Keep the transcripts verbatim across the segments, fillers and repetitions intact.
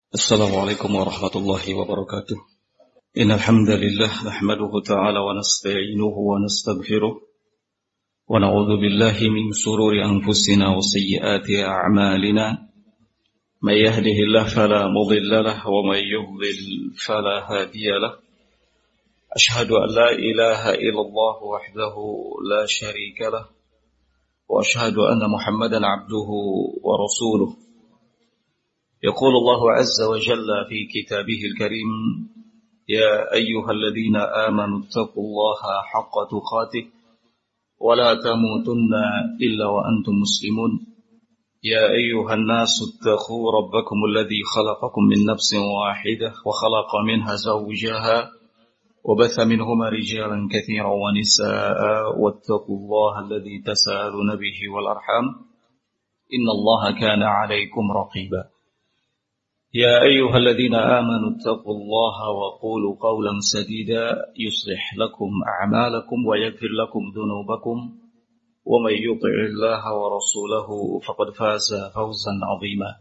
السلام عليكم ورحمة الله وبركاته. إن الحمد لله نحمده تعالى ونستعينه ونستغفره ونعوذ بالله من شرور أنفسنا وسيئات أعمالنا. من يهده الله فلا مضل له ومن يضلل فلا هادي له. أشهد أن لا إله إلا الله وحده لا شريك له وأشهد أن محمدا عبده ورسوله. يقول الله عز وجل في كتابه الكريم: يا أيها الذين آمنوا اتقوا الله حق تقاته ولا تموتن إلا وأنتم مسلمون. يا أيها الناس اتقوا ربكم الذي خلقكم من نفس واحدة وخلق منها زوجها وبث منهما رجالا كثيرا ونساء واتقوا الله الذي تساءلون به والأرحام إن الله كان عليكم رقيبا. يا أيها الذين آمنوا اتقوا الله وقولوا قولا سديدا يصلح لكم أعمالكم ويغفر لكم ذنوبكم ومن يطع الله ورسوله فقد فاز فوزا عظيما.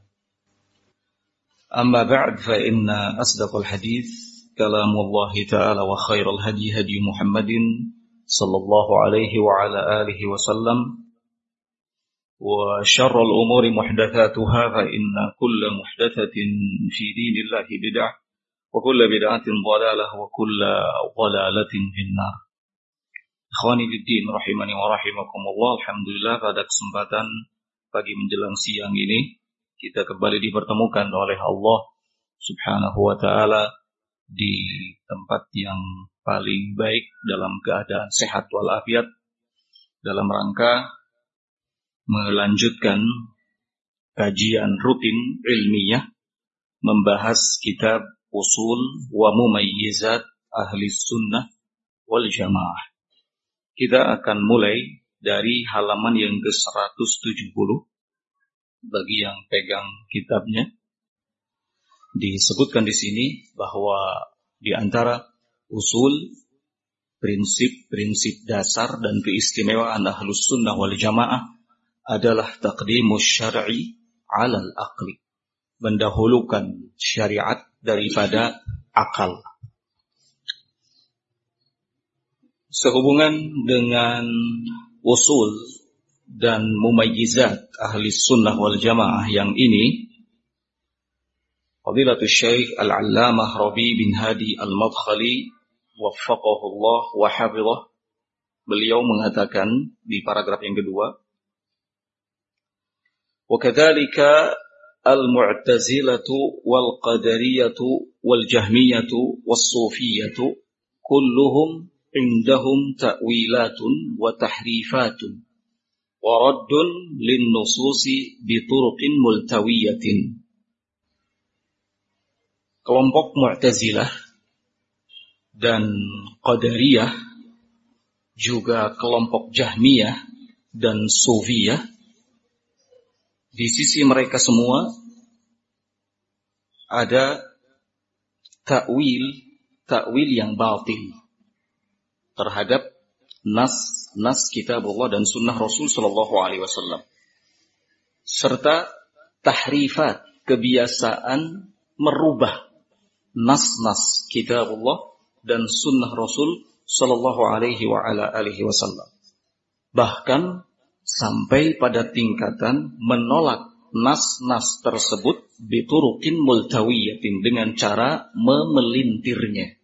أما بعد فإن أصدق الحديث كلام الله تعالى وخير الهدي هدي محمد صلى الله عليه وعلى آله وسلم وشر الأمور محدثاتها فإن كل محدثة في دين الله بدعة وكل بدعة ضلالة وكل ضلالة في النار. Ikhwani fiddin rahimani wa rahimakumullah. Alhamdulillah, pada kesempatan pagi menjelang siang ini kita kembali dipertemukan oleh Allah Subhanahu wa taala di tempat yang paling baik dalam keadaan sehat walafiat dalam rangka melanjutkan kajian rutin ilmiah membahas kitab Usul wa Mumayyizat Ahli Sunnah wal Jamaah. Kita akan mulai dari halaman yang ke seratus tujuh puluh. Bagi yang pegang kitabnya, disebutkan di sini bahwa di antara usul, prinsip-prinsip dasar dan keistimewaan Ahlus Sunnah wal Jamaah adalah taqdimus syar'i 'alal aqli, mendahulukan syariat daripada akal. Sehubungan dengan usul dan mumayyizat ahli sunnah wal jamaah yang ini, Fadilatul Syekh Al-Allamah Rabi bin Hadi Al-Madkhali waffaqahullah wa hafizah, beliau mengatakan di paragraf yang kedua, وَكَذَلِكَ الْمُعْتَزِلَةُ وَالْقَدَرِيَّةُ وَالْجَهْمِيَّةُ وَالصُّوفِيَّةُ كُلُّهُمْ عِنْدَهُمْ تَأْوِيلَاتٌ وَتَحْرِيفَاتٌ وَرَدٌّ لِلنُّصُوصِ بِطُرُقٍ مُلْتَوِيَّةٍ. Kelompok Mu'tazilah dan Qadariyah, juga kelompok Jahmiyah dan Sufiyah, di sisi mereka semua ada takwil, takwil yang batil terhadap nas, nas kitabullah dan sunnah Rasul sallallahu alaihi wasallam, serta tahrifat, kebiasaan merubah nas-nas kitabullah dan sunnah Rasul sallallahu alaihi wa ala alihi wasallam. Bahkan sampai pada tingkatan menolak nas-nas tersebut bituruqin multawiyatin, dengan cara memelintirnya.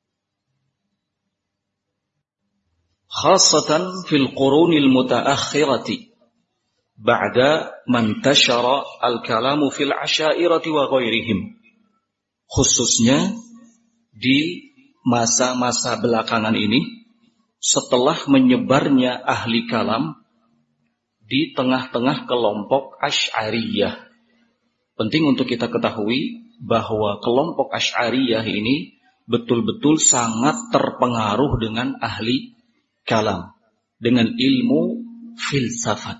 Khassatan fil qurunil mutaakhirati ba'da man tashara al-kalamu fil asyairati wa ghairihim. Khususnya di masa-masa belakangan ini, setelah menyebarnya ahli kalam di tengah-tengah kelompok Asy'ariyah. Penting untuk kita ketahui bahwa kelompok Asy'ariyah ini betul-betul sangat terpengaruh dengan ahli kalam, dengan ilmu filsafat.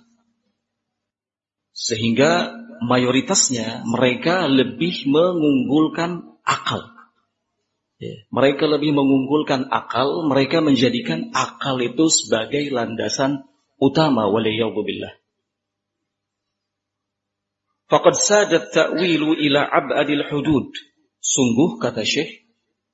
Sehingga mayoritasnya mereka lebih mengunggulkan akal. Mereka lebih mengunggulkan akal, mereka menjadikan akal itu sebagai landasan utama, waliyadzubillah. Faqad sadat ta'wilu ila ab'adil hudud. Sungguh, kata Syekh,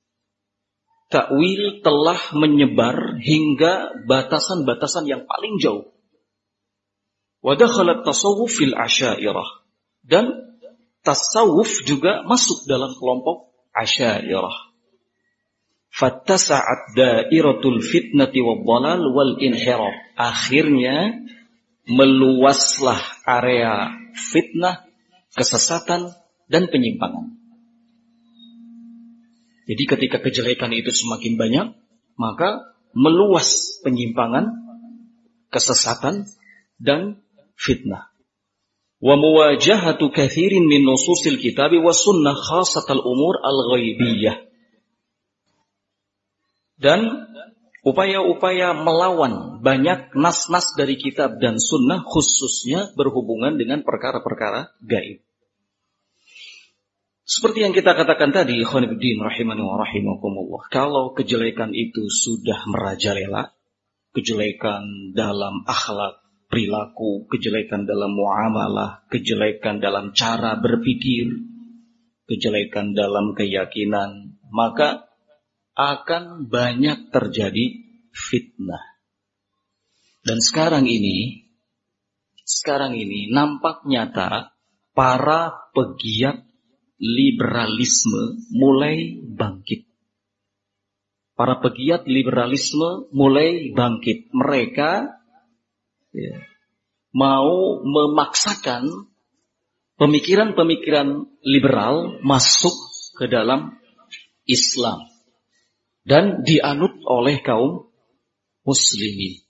takwil telah menyebar hingga batasan-batasan yang paling jauh. Wa dakhalat tasawuf fil asyairah. Dan tasawuf juga masuk dalam kelompok asyairah. Fattasa'at dairatul fitnati wad dhalal wal inhiraf. Akhirnya meluaslah area fitnah, kesesatan dan penyimpangan. Jadi ketika kejelekan itu semakin banyak, maka meluas penyimpangan, kesesatan dan fitnah. Wa muwajahatu katsirin min nususil kitab was sunnah khassatal umur al-ghaibiyah. Dan upaya-upaya melawan banyak nas-nas dari kitab dan sunnah khususnya berhubungan dengan perkara-perkara gaib. Seperti yang kita katakan tadi, ikhwan fillah rahimani wa rahimakumullah, kalau kejelekan itu sudah merajalela, kejelekan dalam akhlak, perilaku, kejelekan dalam muamalah, kejelekan dalam cara berpikir, kejelekan dalam keyakinan, maka akan banyak terjadi fitnah. Dan sekarang ini, sekarang ini nampak nyata para pegiat liberalisme mulai bangkit. Para pegiat liberalisme mulai bangkit. Mereka ya, mau memaksakan pemikiran-pemikiran liberal masuk ke dalam Islam dan dianut oleh kaum muslimin.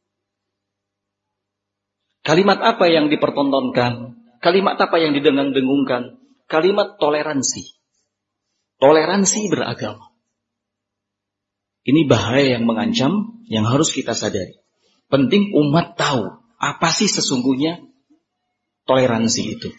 Kalimat apa yang dipertontonkan? Kalimat apa yang didengung-dengungkan? Kalimat toleransi. Toleransi beragama. Ini bahaya yang mengancam, yang harus kita sadari. Penting umat tahu apa sih sesungguhnya toleransi itu.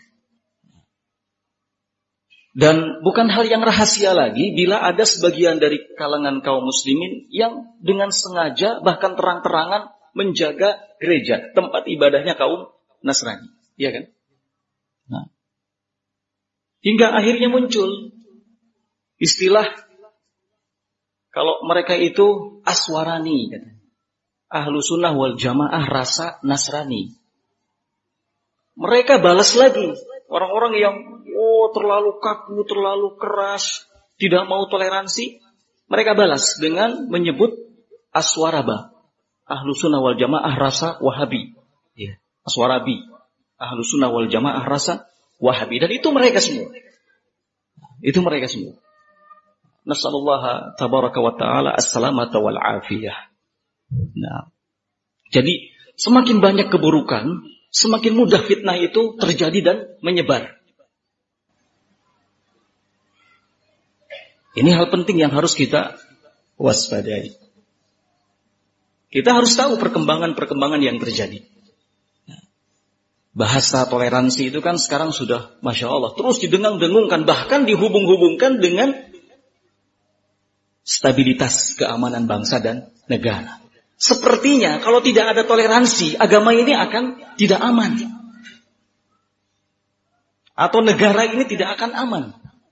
Dan bukan hal yang rahasia lagi bila ada sebagian dari kalangan kaum muslimin yang dengan sengaja bahkan terang-terangan menjaga gereja, tempat ibadahnya kaum Nasrani. Iya kan? Nah. Hingga akhirnya muncul istilah kalau mereka itu aswarani, ahlu sunnah wal jamaah rasa Nasrani. Mereka balas lagi orang-orang yang oh terlalu kaku, terlalu keras, tidak mau toleransi. Mereka balas dengan menyebut aswaraba, ahlu sunnah wal jamaah rasa Wahabi. Ya. Aswarabi, ahlu sunnah wal jamaah rasa Wahabi. Dan itu mereka semua. Itu mereka semua. Nasallallahu tabaraka wa ta'ala as-salamata wal afiyah. Nah, jadi semakin banyak keburukan, semakin mudah fitnah itu terjadi dan menyebar. Ini hal penting yang harus kita waspadai. Kita harus tahu perkembangan-perkembangan yang terjadi. Bahasa toleransi itu kan sekarang sudah Masya Allah terus didengang-dengungkan, bahkan dihubung-hubungkan dengan stabilitas keamanan bangsa dan negara. Sepertinya kalau tidak ada toleransi, agama ini akan tidak aman. Atau negara ini tidak akan aman.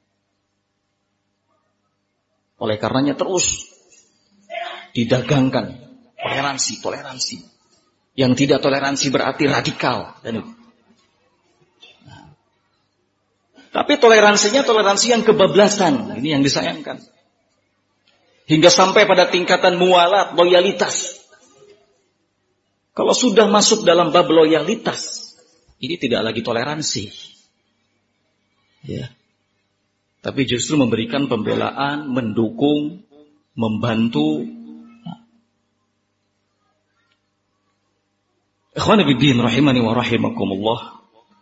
Oleh karenanya terus didagangkan toleransi, toleransi. Yang tidak toleransi berarti radikal. Dan itu. Nah. Tapi toleransinya toleransi yang kebablasan. Ini yang disayangkan. Hingga sampai pada tingkatan mualat, loyalitas. Kalau sudah masuk dalam bab loyalitas, ini tidak lagi toleransi. Ya. Tapi justru memberikan pembelaan, mendukung, membantu. Ikhwan fillah rahimani wa rahimakumullah.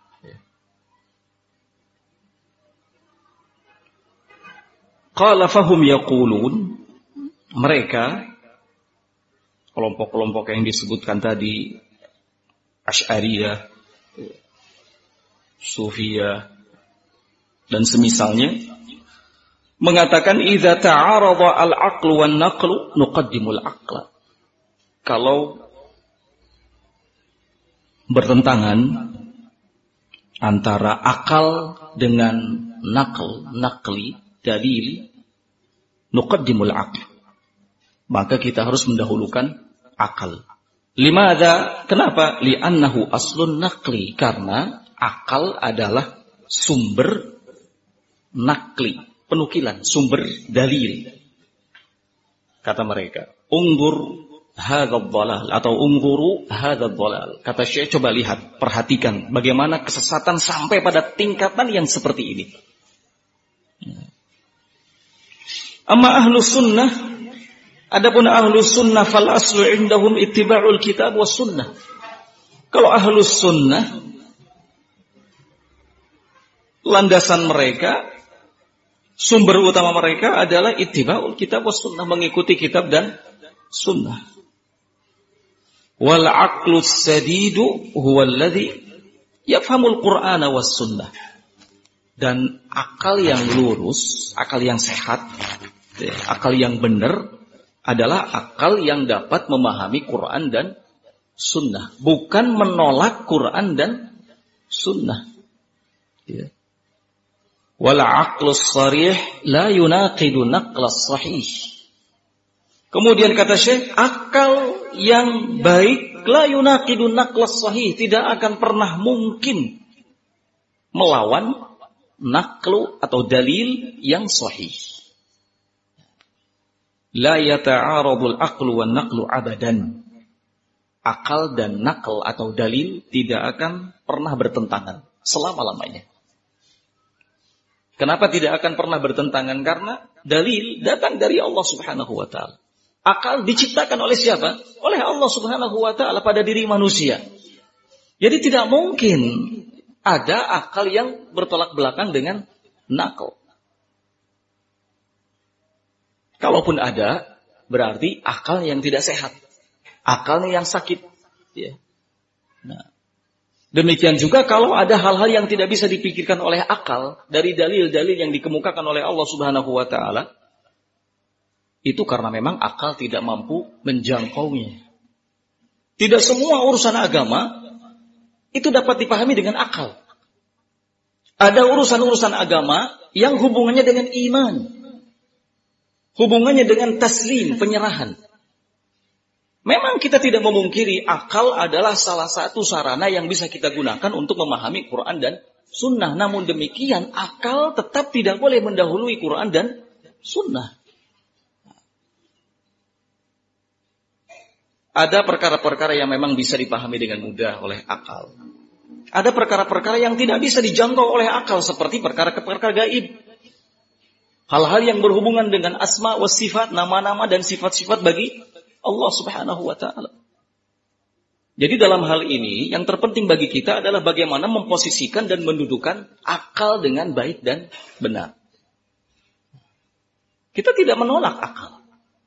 Qala fahum yaqulun, mereka kelompok-kelompok yang disebutkan tadi, Asy'ariyah, Sufiyah dan semisalnya, mengatakan idza ta'arada al-aqlu wan naqlu nuqaddimul aqla. Kalau bertentangan antara akal dengan nakal, nakli, dalil, nuqaddimul aql. Maka kita harus mendahulukan akal. Limadha? Kenapa? Li'annahu aslun nakli. Karena akal adalah sumber nakli, penukilan, sumber dalil. Kata mereka, unggur hadzal dhalal atau ungguru hadzal dhalal. Kata Syekh, coba lihat, perhatikan bagaimana kesesatan sampai pada tingkatan yang seperti ini. Amma ahlus sunnah, adapun ahlus sunnah fal aslu indahum ittiba'ul kitab was sunnah. Kalau ahlus sunnah, landasan mereka, sumber utama mereka adalah ittiba'ul kitab was sunnah, mengikuti kitab dan sunnah. Wal aqlus sadidu huwa alladhi yafhamul qur'ana was sunnah. Dan akal yang lurus, akal yang sehat, akal yang benar adalah akal yang dapat memahami Quran dan sunnah, bukan menolak Quran dan sunnah. Ya. Wal aqlus sarih la yunaqidu naqlas sahih. Kemudian kata Syekh, akal yang baik la yunaqidu naqlas sahih, tidak akan pernah mungkin melawan naqlu atau dalil yang sahih. La yata'arabul aqlu wan naqlu abadan. Akal dan naql atau dalil tidak akan pernah bertentangan selama-lamanya. Kenapa tidak akan pernah bertentangan? Karena dalil datang dari Allah Subhanahu wa taala. Akal diciptakan oleh siapa? Oleh Allah Subhanahu wa taala pada diri manusia. Jadi tidak mungkin ada akal yang bertolak belakang dengan naql. Kalaupun ada, berarti akal yang tidak sehat, akalnya yang sakit. Ya. Nah, demikian juga kalau ada hal-hal yang tidak bisa dipikirkan oleh akal dari dalil-dalil yang dikemukakan oleh Allah Subhanahu wa taala, itu karena memang akal tidak mampu menjangkaunya. Tidak semua urusan agama itu dapat dipahami dengan akal. Ada urusan-urusan agama yang hubungannya dengan iman, hubungannya dengan taslim, penyerahan. Memang kita tidak memungkiri akal adalah salah satu sarana yang bisa kita gunakan untuk memahami Quran dan sunnah. Namun demikian, akal tetap tidak boleh mendahului Quran dan sunnah. Ada perkara-perkara yang memang bisa dipahami dengan mudah oleh akal. Ada perkara-perkara yang tidak bisa dijangkau oleh akal, seperti perkara-perkara gaib. Hal-hal yang berhubungan dengan asma wa sifat, nama-nama dan sifat-sifat bagi Allah Subhanahu wa ta'ala. Jadi dalam hal ini, yang terpenting bagi kita adalah bagaimana memposisikan dan mendudukan akal dengan baik dan benar. Kita tidak menolak akal.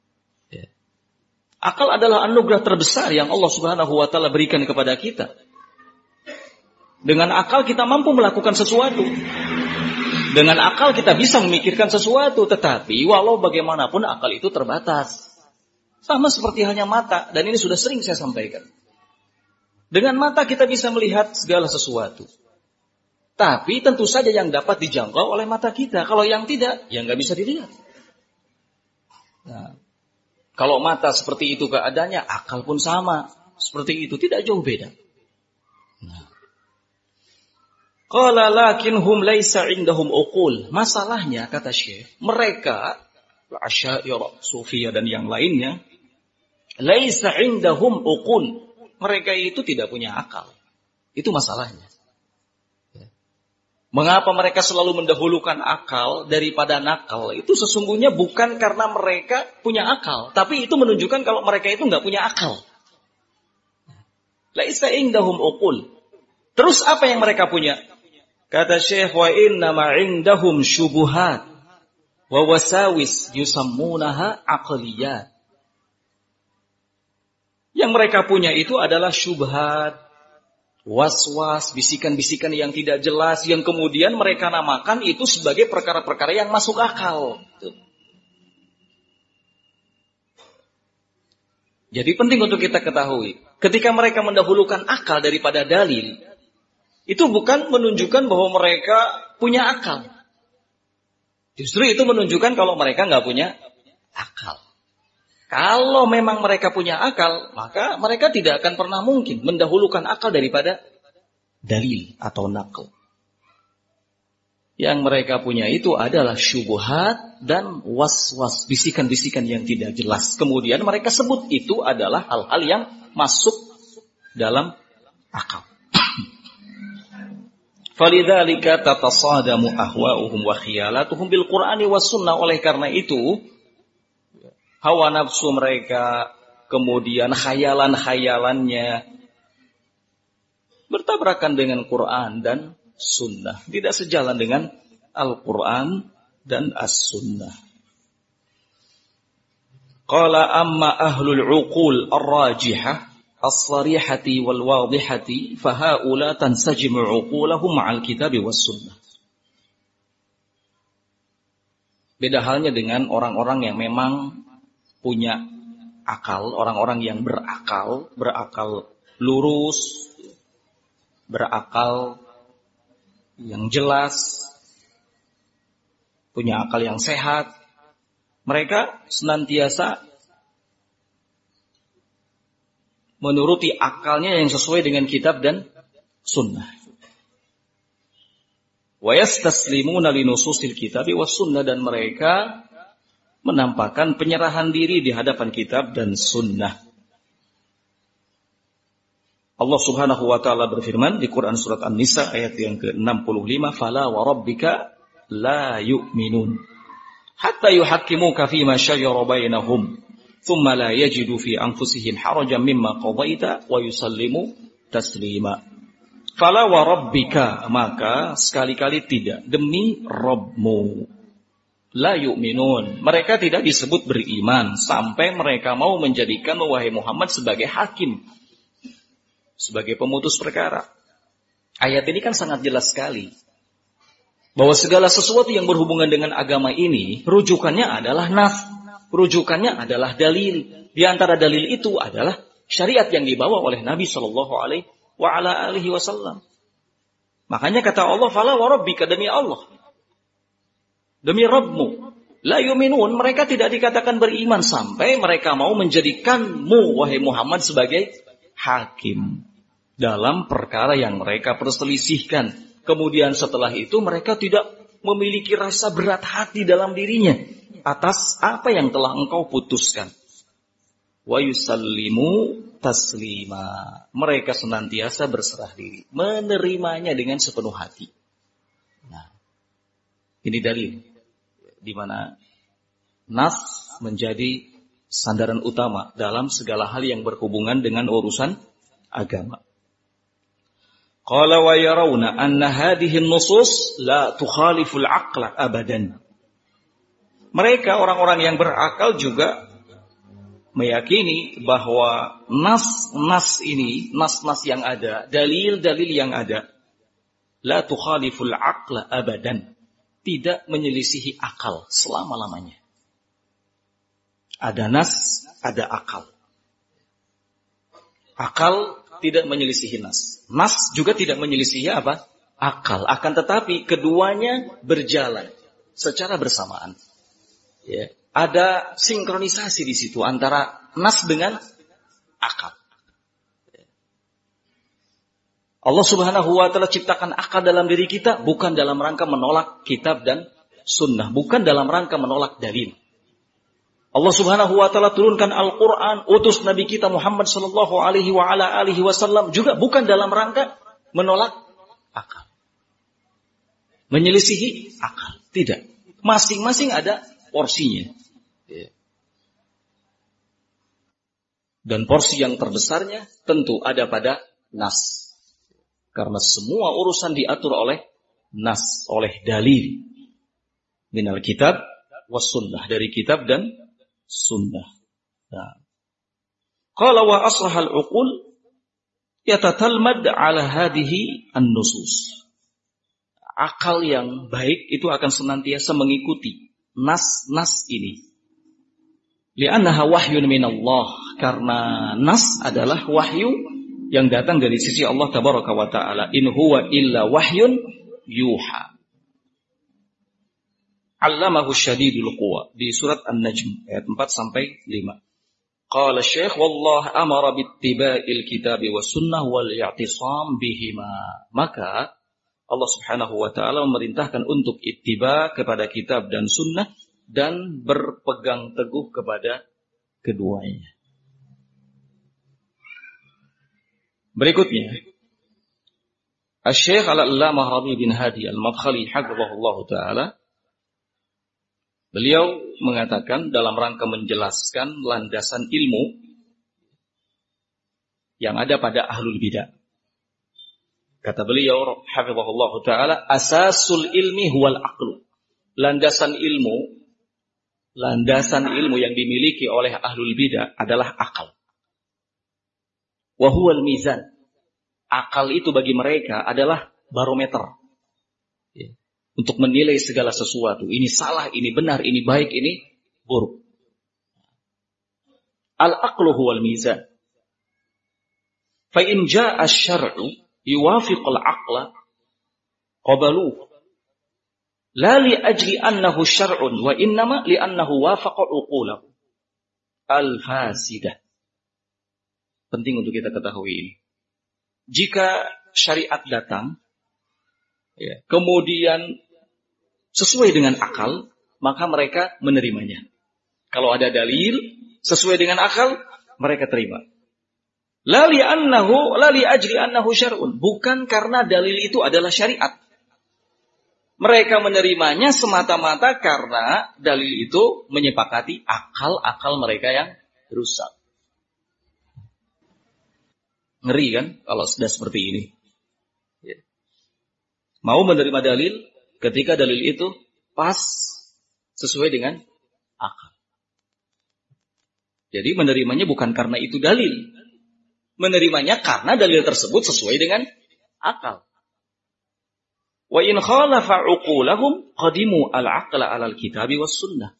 Akal adalah anugerah terbesar yang Allah Subhanahu wa ta'ala berikan kepada kita. Dengan akal kita mampu melakukan sesuatu. Dengan akal kita bisa memikirkan sesuatu, tetapi walau bagaimanapun akal itu terbatas. Sama seperti halnya mata, dan ini sudah sering saya sampaikan. Dengan mata kita bisa melihat segala sesuatu. Tapi tentu saja yang dapat dijangkau oleh mata kita. Kalau yang tidak, ya nggak bisa dilihat. Nah, kalau mata seperti itu keadaannya, akal pun sama. Seperti itu, tidak jauh beda. Nah. Qala lakinhum laisa indahum uqul. Masalahnya, kata Syekh, mereka, Asy'ariyah, Sufiyah dan yang lainnya, laisa indahum uqul. Mereka itu tidak punya akal. Itu masalahnya. Mengapa mereka selalu mendahulukan akal daripada nakal? Itu sesungguhnya bukan karena mereka punya akal, tapi itu menunjukkan kalau mereka itu nggak punya akal. Laisa indahum uqul. Terus apa yang mereka punya? Kata Syekh, wa inna ma indahum syubuhat wa wasawis yusammunaha aqliyat. Yang mereka punya itu adalah syubhat, was-was, bisikan-bisikan yang tidak jelas, yang kemudian mereka namakan itu sebagai perkara-perkara yang masuk akal. Jadi penting untuk kita ketahui, ketika mereka mendahulukan akal daripada dalil, itu bukan menunjukkan bahwa mereka punya akal. Justru itu menunjukkan kalau mereka nggak punya akal. Kalau memang mereka punya akal, maka mereka tidak akan pernah mungkin mendahulukan akal daripada dalil atau naql. Yang mereka punya itu adalah syubhat dan was-was, bisikan-bisikan yang tidak jelas. Kemudian mereka sebut itu adalah hal-hal yang masuk dalam akal. Falidzalika tatasadamu ahwa'uhum wa khiyalatuhum bil Qur'ani was sunnah. Oleh karena itu, hawa nafsu mereka, kemudian khayalan-khayalannya bertabrakan dengan Quran dan sunnah. Tidak sejalan dengan Al-Quran dan As-Sunnah. Qala amma ahlul uqul ar-rajihah as-sarihati wal wadihati fahaula tansajimu uqulahum ma'al kitabi was sunnah. Beda halnya dengan orang-orang yang memang punya akal, orang-orang yang berakal, berakal lurus, berakal yang jelas, punya akal yang sehat. Mereka senantiasa menuruti akalnya yang sesuai dengan kitab dan sunnah. Wa yastaslimuna li nususil kitabi was sunnah, dan mereka menampakkan penyerahan diri di hadapan kitab dan sunnah. Allah Subhanahu wa taala berfirman di Quran surat An-Nisa ayat yang ke enam puluh lima, "Fala wa rabbika la yu'minun hatta yuhakkimuka fima shajara bainahum thumma la yajidu fi anfusihim harajan mimma qadaita wa yusallimu taslima." Fala wa rabbika, maka sekali-kali tidak, demi Rabbmu. La yu'minun, mereka tidak disebut beriman sampai mereka mau menjadikan wahai Muhammad sebagai hakim, sebagai pemutus perkara. Ayat ini kan sangat jelas sekali bahwa segala sesuatu yang berhubungan dengan agama ini rujukannya adalah nas, rujukannya adalah dalil. Di antara dalil itu adalah syariat yang dibawa oleh Nabi Shallallahu Alaihi Wasallam. Makanya kata Allah, "Fala wa rabbika," demi Allah, demi Rabbmu, la yu'minun, mereka tidak dikatakan beriman sampai mereka mau menjadikanmu wahai Muhammad sebagai hakim dalam perkara yang mereka perselisihkan. Kemudian setelah itu mereka tidak memiliki rasa berat hati dalam dirinya atas apa yang telah engkau putuskan. Wa yusallimu taslima, mereka senantiasa berserah diri, menerimanya dengan sepenuh hati. Nah, ini dalil di mana nas menjadi sandaran utama dalam segala hal yang berhubungan dengan urusan agama. Qala wa yarawna anna hadhihi an-nusus la tukhalifu al-aqla abadan. Mereka orang-orang yang berakal juga meyakini bahwa nas-nas ini, nas-nas yang ada, dalil-dalil yang ada, la tukhalifu al-aqla abadan, tidak menyelisihi akal selama-lamanya. Ada nas, ada akal. Akal tidak menyelisihi nas. Nas juga tidak menyelisihi apa? Akal. Akan tetapi keduanya berjalan secara bersamaan. Ya. Ada sinkronisasi di situ antara nas dengan akal. Allah Subhanahu wa taala ciptakan akal dalam diri kita bukan dalam rangka menolak kitab dan sunnah, bukan dalam rangka menolak dalil. Allah Subhanahu wa taala turunkan Al-Qur'an, utus Nabi kita Muhammad sallallahu alaihi wa ala alihi wasallam juga bukan dalam rangka menolak akal, menyelisihi akal, tidak. Masing-masing ada porsinya. Dan porsi yang terbesarnya tentu ada pada nas. Karena semua urusan diatur oleh nas, oleh dalil. Minal kitab was sunnah, dari kitab dan sunnah. Nah. Qala wa aslahal uqul yatatalmad ala hadhihi an-nusus. Akal yang baik itu akan senantiasa mengikuti nas-nas ini. Li'annaha wahyun minallah, karena nas adalah wahyu yang datang dari sisi Allah tabaraka wa ta'ala. In huwa illa wahyun yuha. Allamahu syadidul quwa di surat An-Najm ayat empat sampai lima. Qala Syekh wallah amara bittiba'il kitabi was sunnah wal i'tisam bihima. Maka Allah Subhanahu wa taala memerintahkan untuk ittiba kepada kitab dan sunnah dan berpegang teguh kepada keduanya. Berikutnya, Asy-Syaikh Al-Allamah Rabi' bin Hadi Al-Madkhali hafizahullah taala, beliau mengatakan dalam rangka menjelaskan landasan ilmu yang ada pada ahlul bidah. Kata beliau hafizahullah taala, asasul ilmi huwal aql. Landasan ilmu, landasan ilmu yang dimiliki oleh ahlul bidah adalah akal. Wa huwal mizan. Akal itu bagi mereka adalah barometer. Ya. Untuk menilai segala sesuatu. Ini salah, ini benar, ini baik, ini buruk. Al-aqlu huwal mizan. Fa in jaa asy-syar'u yuwafiqul aqla qabaluhu. La li ajli annahu syar'un wa innama li annahu wafaqa uqulahu al-fasidah. Penting untuk kita ketahui ini. Jika syariat datang, ya, kemudian sesuai dengan akal, maka mereka menerimanya. Kalau ada dalil sesuai dengan akal, mereka terima. La li annahu la li ajli annahu syar'un, bukan karena dalil itu adalah syariat. Mereka menerimanya semata-mata karena dalil itu menyepakati akal-akal mereka yang rusak. Ngeri kan kalau sudah seperti ini. Ya. Mau menerima dalil ketika dalil itu pas sesuai dengan akal. Jadi menerimanya bukan karena itu dalil. Menerimanya karena dalil tersebut sesuai dengan akal. Wa in khalafa uqulahum qadimu al-aqla 'ala al-kitabi was sunnah.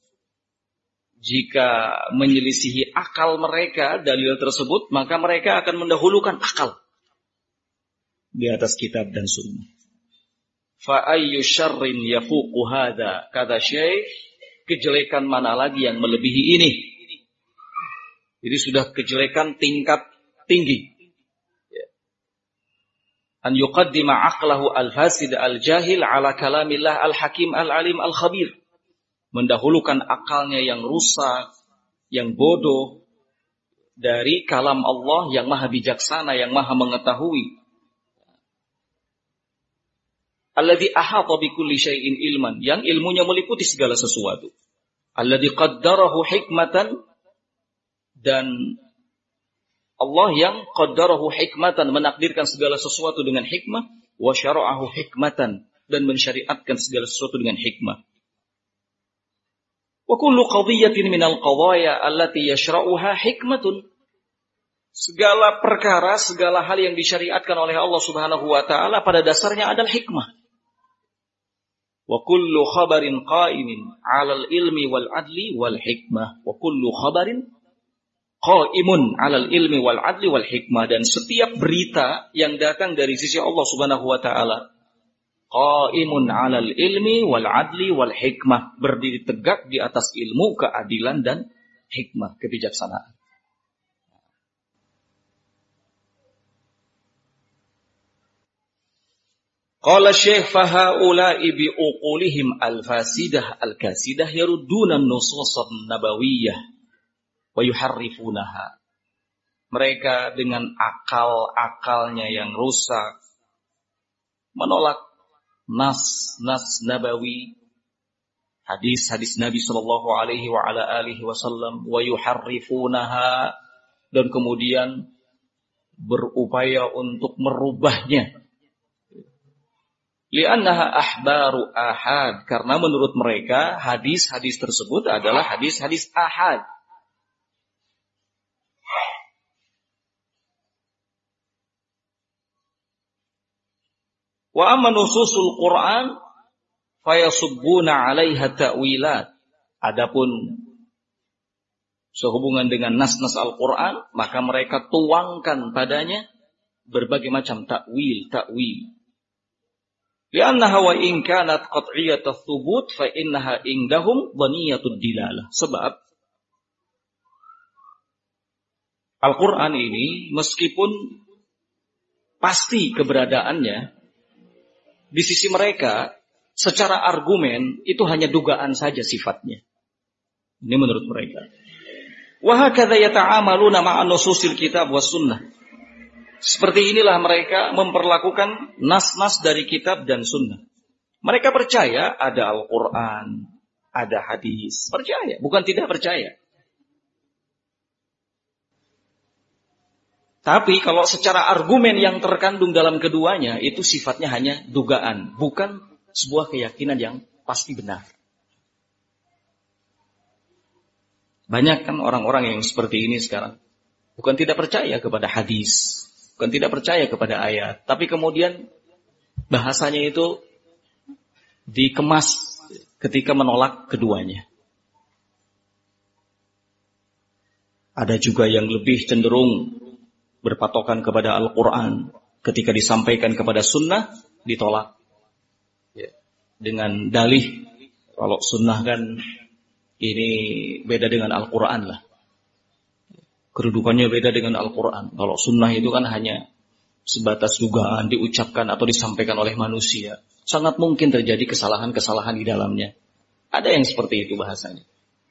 Jika menyelisihi akal mereka dalil tersebut, maka mereka akan mendahulukan akal di atas kitab dan sunnah. Fa ayyu syarrin yafuqu hadza, kata Syekh, kejelekan mana lagi yang melebihi ini? Jadi sudah kejelekan tingkat tinggi. An yuqaddima aqlahu al-fasid al-jahil ala kalamillah al-hakim al-alim al-khabir. Mendahulukan akalnya yang rusak, yang bodoh, dari kalam Allah yang maha bijaksana, yang maha mengetahui. Alladzi ahata bikulli syai'in ilman, yang ilmunya meliputi segala sesuatu. Alladzi qaddarahu hikmatan, dan Allah yang qaddarahu hikmatan, menakdirkan segala sesuatu dengan hikmah, wa syara'ahu hikmatan, dan mensyariatkan segala sesuatu dengan hikmah. Wa kullu qadhiyatin minal qadaya allati yashra'uha hikmatun. Segala perkara, segala hal yang disyariatkan oleh Allah Subhanahu wa taala pada dasarnya adalah hikmah. Wa kullu khabarin qa'imin 'alal ilmi wal 'adli wal hikmah. Wa kullu khabarin qa'imun 'alal ilmi wal 'adli wal hikmah, dan setiap berita yang datang dari sisi Allah Subhanahu wa taala qa'imun 'alal ilmi wal 'adli wal hikmah, berdiri tegak di atas ilmu, keadilan dan hikmah, kebijaksanaan. Qala Syekh fahaula'i bi uqulihim al-fasidah al-kasidah yarudduna an-nusus an-nabawiyyah wa yuharrifunaha. Mereka dengan akal-akalnya yang rusak menolak nas-nas nabawi, hadis-hadis Nabi sallallahu alaihi wa ala alihi wasallam, wa yuharrifunaha, dan kemudian berupaya untuk merubahnya. Li'annaha ahbaru ahad, karena menurut mereka hadis-hadis tersebut adalah hadis-hadis ahad. Wa amma nususul Qur'an fayasubbuna 'alaiha ta'wilat. Adapun sehubungan dengan nas-nas Al-Qur'an, maka mereka tuangkan padanya berbagai macam takwil, takwil. Liannaha wa in kanat qat'iyatat thubut fa innaha indahum dhaniyatud dilalah. Sebab Al-Quran ini meskipun pasti keberadaannya, di sisi mereka secara argumen itu hanya dugaan saja sifatnya. Ini menurut mereka. Wa hakadha yata'amaluna ma'a nususil kitab was sunnah. Seperti inilah mereka memperlakukan nas-nas dari kitab dan sunnah. Mereka percaya ada Al-Quran, ada hadis. Percaya, bukan tidak percaya. Tapi kalau secara argumen yang terkandung dalam keduanya, itu sifatnya hanya dugaan. Bukan sebuah keyakinan yang pasti benar. Banyak kan orang-orang yang seperti ini sekarang. Bukan tidak percaya kepada hadis. Bukan tidak percaya kepada ayat, tapi kemudian bahasanya itu dikemas ketika menolak keduanya. Ada juga yang lebih cenderung berpatokan kepada Al-Quran, ketika disampaikan kepada sunnah, ditolak. Ya. Dengan dalih, kalau sunnah kan ini beda dengan Al-Quran lah. Kedudukannya beda dengan Al-Quran. Kalau sunnah itu kan hanya sebatas dugaan diucapkan atau disampaikan oleh manusia. Sangat mungkin terjadi kesalahan-kesalahan di dalamnya. Ada yang seperti itu bahasanya.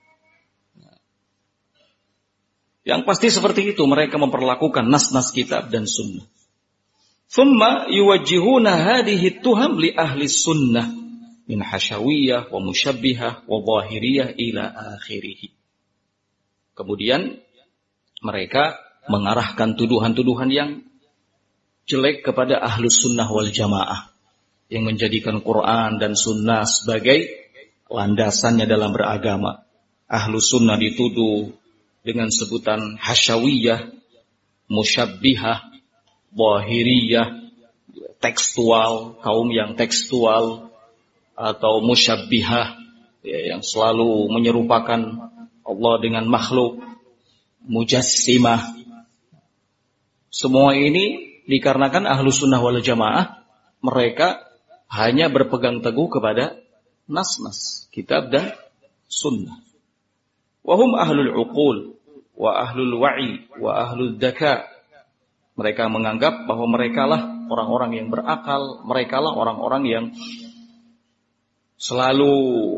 Yang pasti seperti itu mereka memperlakukan nas-nas kitab dan sunnah. Thumma yuwajjihuna hadhihi tuham li ahli sunnah min hasyawiyah wa musyabbihah wa zahiriyah ila akhirih. Kemudian mereka mengarahkan tuduhan-tuduhan yang jelek kepada ahlus sunnah wal jamaah, yang menjadikan Quran dan sunnah sebagai landasannya dalam beragama. Ahlus sunnah dituduh dengan sebutan hasyawiyah, musyabbihah, zahiriyah, tekstual, kaum yang tekstual, atau musyabbihah, ya, yang selalu menyerupakan Allah dengan makhluk, mujassimah. Semua ini dikarenakan ahlu sunnah wal jamaah mereka hanya berpegang teguh kepada nas-nas kitab dan sunnah. Wahum ahlul uqul wa ahlul wa'i wa ahlul daka. Mereka menganggap bahwa mereka lah orang-orang yang berakal, mereka lah orang-orang yang selalu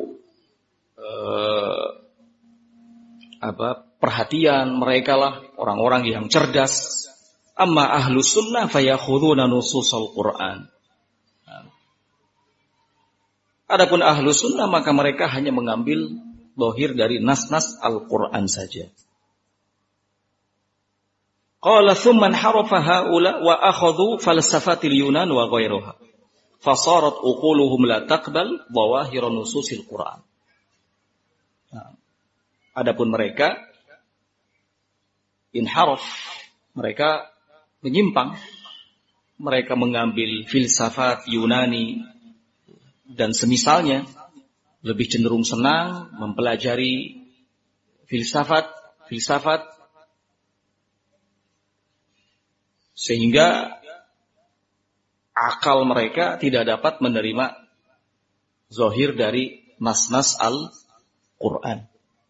uh, apa perhatian, mereka lah orang-orang yang cerdas. Amma ahlu sunnah fayakhuduna nususal Quran. Adapun ahlu sunnah maka mereka hanya mengambil zahir dari nas-nas Al-Quran saja. Qala thumma harafa haula wa akhadhu falsafatil Yunan wa ghairuha. Fasarat uquluhum la taqbal zawahir nususil Quran. Adapun mereka inharaf, mereka menyimpang, mereka mengambil filsafat Yunani dan semisalnya, lebih cenderung senang mempelajari filsafat, filsafat sehingga akal mereka tidak dapat menerima zahir dari nas-nas Al-Quran.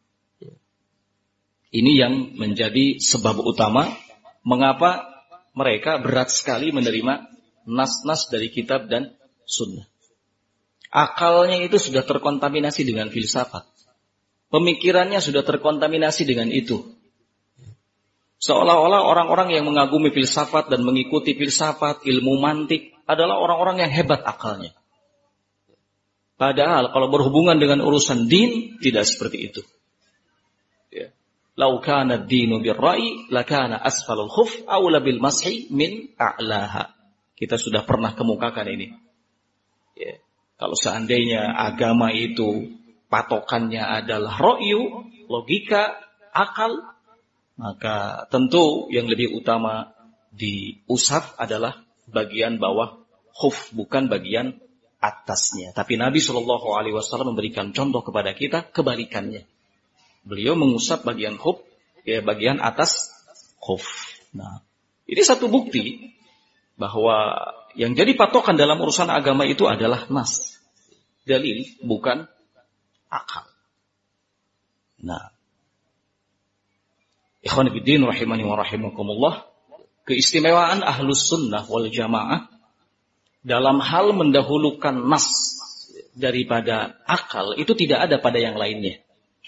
Ini yang menjadi sebab utama mengapa mereka berat sekali menerima nas-nas dari kitab dan sunnah. Akalnya itu sudah terkontaminasi dengan filsafat. Pemikirannya sudah terkontaminasi dengan itu. Seolah-olah orang-orang yang mengagumi filsafat dan mengikuti filsafat, ilmu mantik adalah orang-orang yang hebat akalnya. Padahal kalau berhubungan dengan urusan din tidak seperti itu. Ya. Lau kana ad-dinu bir-ra'i lakana asfalul khuf aula bil mashi min a'laha. Kita sudah pernah kemukakan ini. Ya. Kalau seandainya agama itu patokannya adalah ra'yu, logika, akal, maka tentu yang lebih utama diusap adalah bagian bawah khuf, bukan bagian atasnya. Tapi Nabi shallallahu alaihi wasallam memberikan contoh kepada kita kebalikannya. Beliau mengusap bagian khuf, ya bagian atas khuf. Nah, ini satu bukti bahwa yang jadi patokan dalam urusan agama itu adalah nas, dalil, bukan akal. Nah, ikhwan fillah rahimani wa rahimakumullah, keistimewaan ahlus sunnah wal jamaah dalam hal mendahulukan nas daripada akal itu tidak ada pada yang lainnya.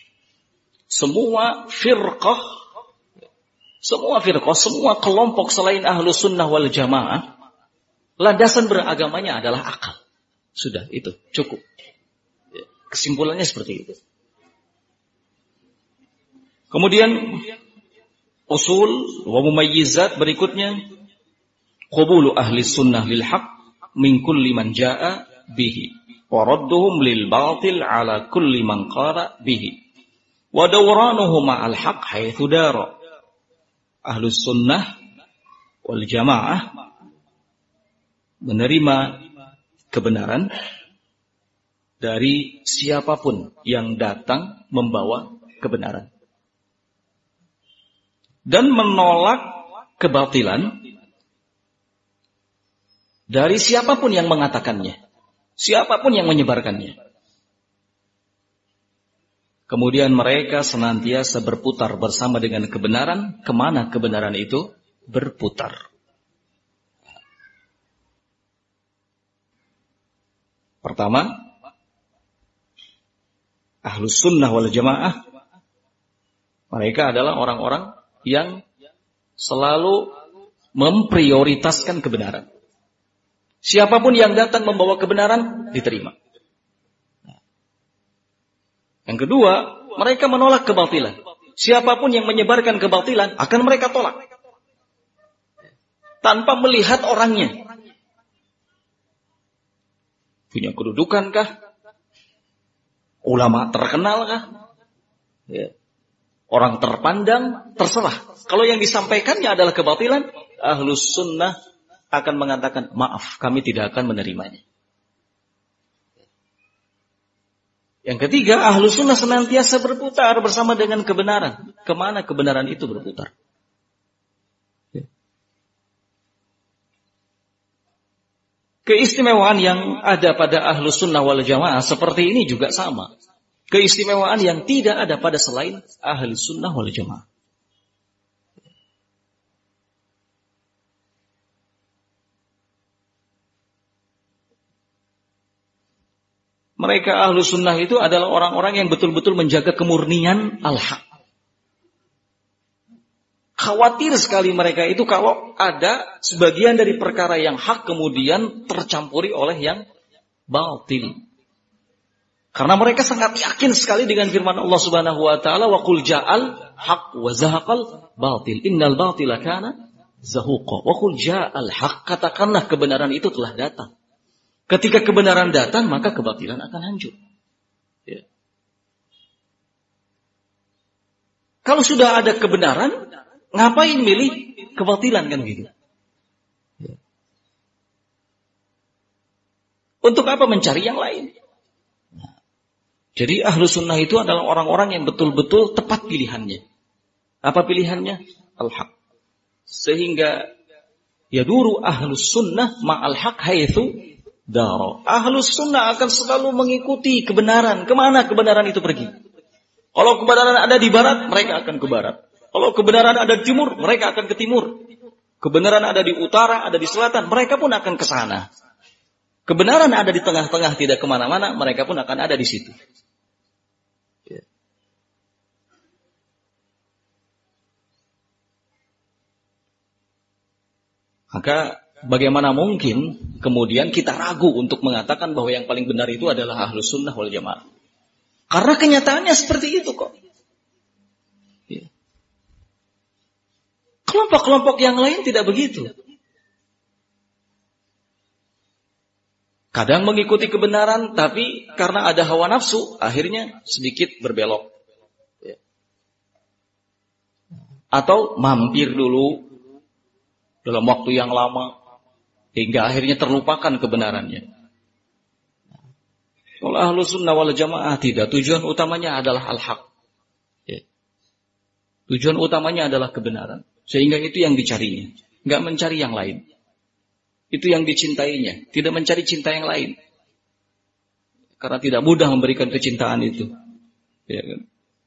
Semua firqah, semua firqah, semua kelompok selain ahlus sunnah wal jamaah, landasan beragamanya adalah akal. Sudah, itu cukup. Kesimpulannya seperti itu. Kemudian usul wa mumayyizat berikutnya, qabulu ahli sunnah lil haq min kulli man jaa bihi wa radduhum lil batil ala kulli man qara bihi wa dawranuhu ma'al haq haitsu dara. Ahli sunnah wal jamaah menerima kebenaran dari siapapun yang datang membawa kebenaran dan menolak kebatilan dari siapapun yang mengatakannya, siapapun yang menyebarkannya. Kemudian mereka senantiasa berputar bersama dengan kebenaran, kemana kebenaran itu berputar. Pertama, ahlus sunnah wal jamaah, mereka adalah orang-orang yang selalu memprioritaskan kebenaran. Siapapun yang datang membawa kebenaran, diterima. Yang kedua, mereka menolak kebatilan. Siapapun yang menyebarkan kebatilan, akan mereka tolak. Tanpa melihat orangnya. Punya kedudukankah? Ulama terkenalkah? Ya. Orang terpandang, terserah. Kalau yang disampaikannya adalah kebatilan, ahlus sunnah akan mengatakan, maaf, kami tidak akan menerimanya. Yang ketiga, ahlus sunnah senantiasa berputar bersama dengan kebenaran. Kemana kebenaran itu berputar? Keistimewaan yang ada pada ahlus sunnah wal jamaah seperti ini juga sama. Keistimewaan yang tidak ada pada selain ahli sunnah wal jamaah. Mereka ahlu sunnah itu adalah orang-orang yang betul-betul menjaga kemurnian al-haq. Khawatir sekali mereka itu kalau ada sebagian dari perkara yang hak kemudian tercampuri oleh yang batil. Karena mereka sangat yakin sekali dengan firman Allah Subhanahu wa taala, wa qul ja'al haq wa zahaqal batil innal batila kana zahuqa. Wa qul ja'al haq, katakanlah kebenaran itu telah datang. Ketika kebenaran datang, maka kebatilan akan hancur. Ya. Kalau sudah ada kebenaran, ngapain milih kebatilan kan gitu? Ya. Untuk apa mencari yang lain? Jadi ahlu sunnah itu adalah orang-orang yang betul-betul tepat pilihannya. Apa pilihannya? Al-haq. Sehingga yaduru ahlu sunnah ma'al haq haitsu dara. Ahlu sunnah akan selalu mengikuti kebenaran. Kemana kebenaran itu pergi? Kalau kebenaran ada di barat, mereka akan ke barat. Kalau kebenaran ada di timur, mereka akan ke timur. Kebenaran ada di utara, ada di selatan, mereka pun akan ke sana. Kebenaran ada di tengah-tengah, tidak kemana-mana, mereka pun akan ada di situ. Ya. Maka bagaimana mungkin kemudian kita ragu untuk mengatakan bahwa yang paling benar itu adalah ahlus sunnah wal jamaah? Karena kenyataannya seperti itu kok. Ya. Kelompok-kelompok yang lain tidak begitu. Kadang mengikuti kebenaran, tapi karena ada hawa nafsu, akhirnya sedikit berbelok. Ya. Atau mampir dulu dalam waktu yang lama, hingga akhirnya terlupakan kebenarannya. Kalau ahlu sunnah wal jamaah tidak, tujuan utamanya adalah al-haq. Ya. Tujuan utamanya adalah kebenaran. Sehingga itu yang dicarinya, nggak mencari yang lain. itu yang dicintainya, tidak mencari cinta yang lain. Karena tidak mudah memberikan kecintaan itu. Ya kan?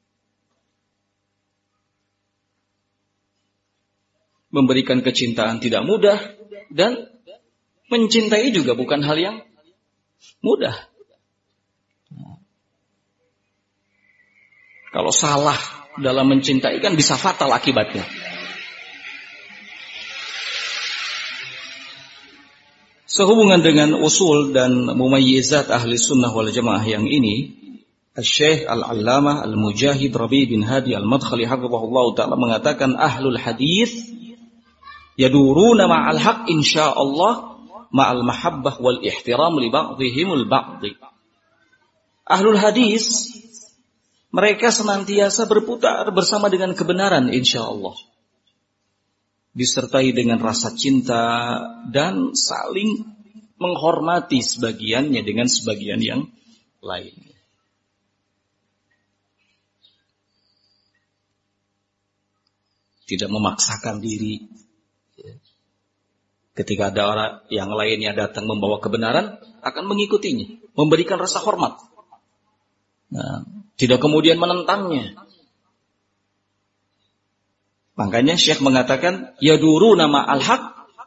Memberikan kecintaan tidak mudah, dan mencintai juga bukan hal yang mudah. Kalau salah dalam mencintai kan bisa fatal akibatnya. Sehubungan dengan usul dan mumayyizat ahli sunnah wal jamaah yang ini, Syekh Al-Allamah Al-Mujahid Rabi bin Hadi Al-Madkhali hafizahullah ta'ala mengatakan ahlul hadis yaduruna ma'al haq insyaallah ma'al mahabbah wal ihtiram li ba'dihimul ba'd. Ahlul hadis mereka senantiasa berputar bersama dengan kebenaran insyaallah, disertai dengan rasa cinta dan saling menghormati sebagiannya dengan sebagian yang lain. Tidak memaksakan diri. Ketika ada orang yang lainnya datang membawa kebenaran, akan mengikutinya, memberikan rasa hormat. Nah, tidak kemudian menentangnya. Makanya Syekh mengatakan yaduruna ma'al haq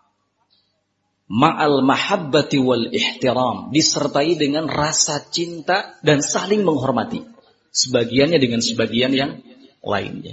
ma'al mahabbati wal ihtiram, disertai dengan rasa cinta dan saling menghormati sebagiannya dengan sebagian yang lainnya.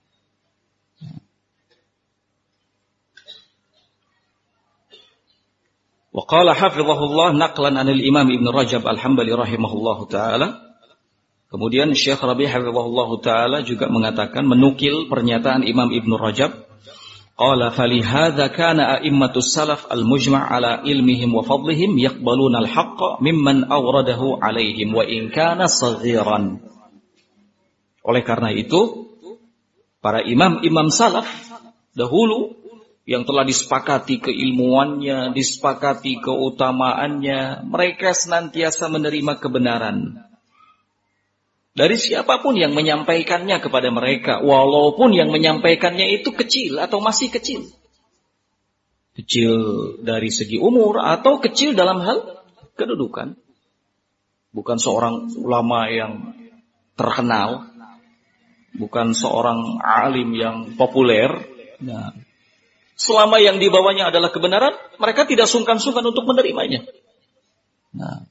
Wa qala hafizahullah naqlan 'anil Imam Ibn Rajab Al-Hambali rahimahullahu taala. Kemudian Syekh Rabi hafizahullahu taala juga mengatakan, menukil pernyataan Imam Ibn Rajab, qala falihadza kana a'immatus salaf al-mujma' ala ilmihim wa fadlihim yaqbaluna al-haqqa mimman awradahu 'alaihim wa in kana saghiran. Oleh karena itu, para imam-imam salaf dahulu yang telah disepakati keilmuannya, disepakati keutamaannya, mereka senantiasa menerima kebenaran dari siapapun yang menyampaikannya kepada mereka, walaupun yang menyampaikannya itu kecil atau masih kecil. Kecil dari segi umur atau kecil dalam hal kedudukan. Bukan seorang ulama yang terkenal, bukan seorang alim yang populer. Nah, selama yang dibawanya adalah kebenaran, mereka tidak sungkan-sungkan untuk menerimanya. Nah,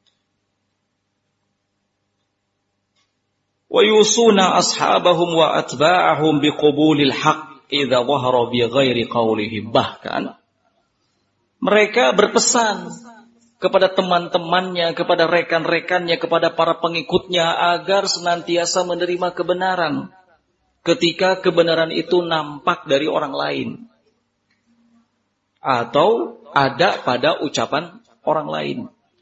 wa yusuna ashabahum wa atba'ahum biqubulil haqq idza dhahara bi ghairi qawlihi. Bahkan mereka berpesan kepada teman-temannya, kepada rekan-rekannya, kepada para pengikutnya agar senantiasa menerima kebenaran ketika kebenaran itu nampak dari orang lain atau ada pada ucapan orang lain.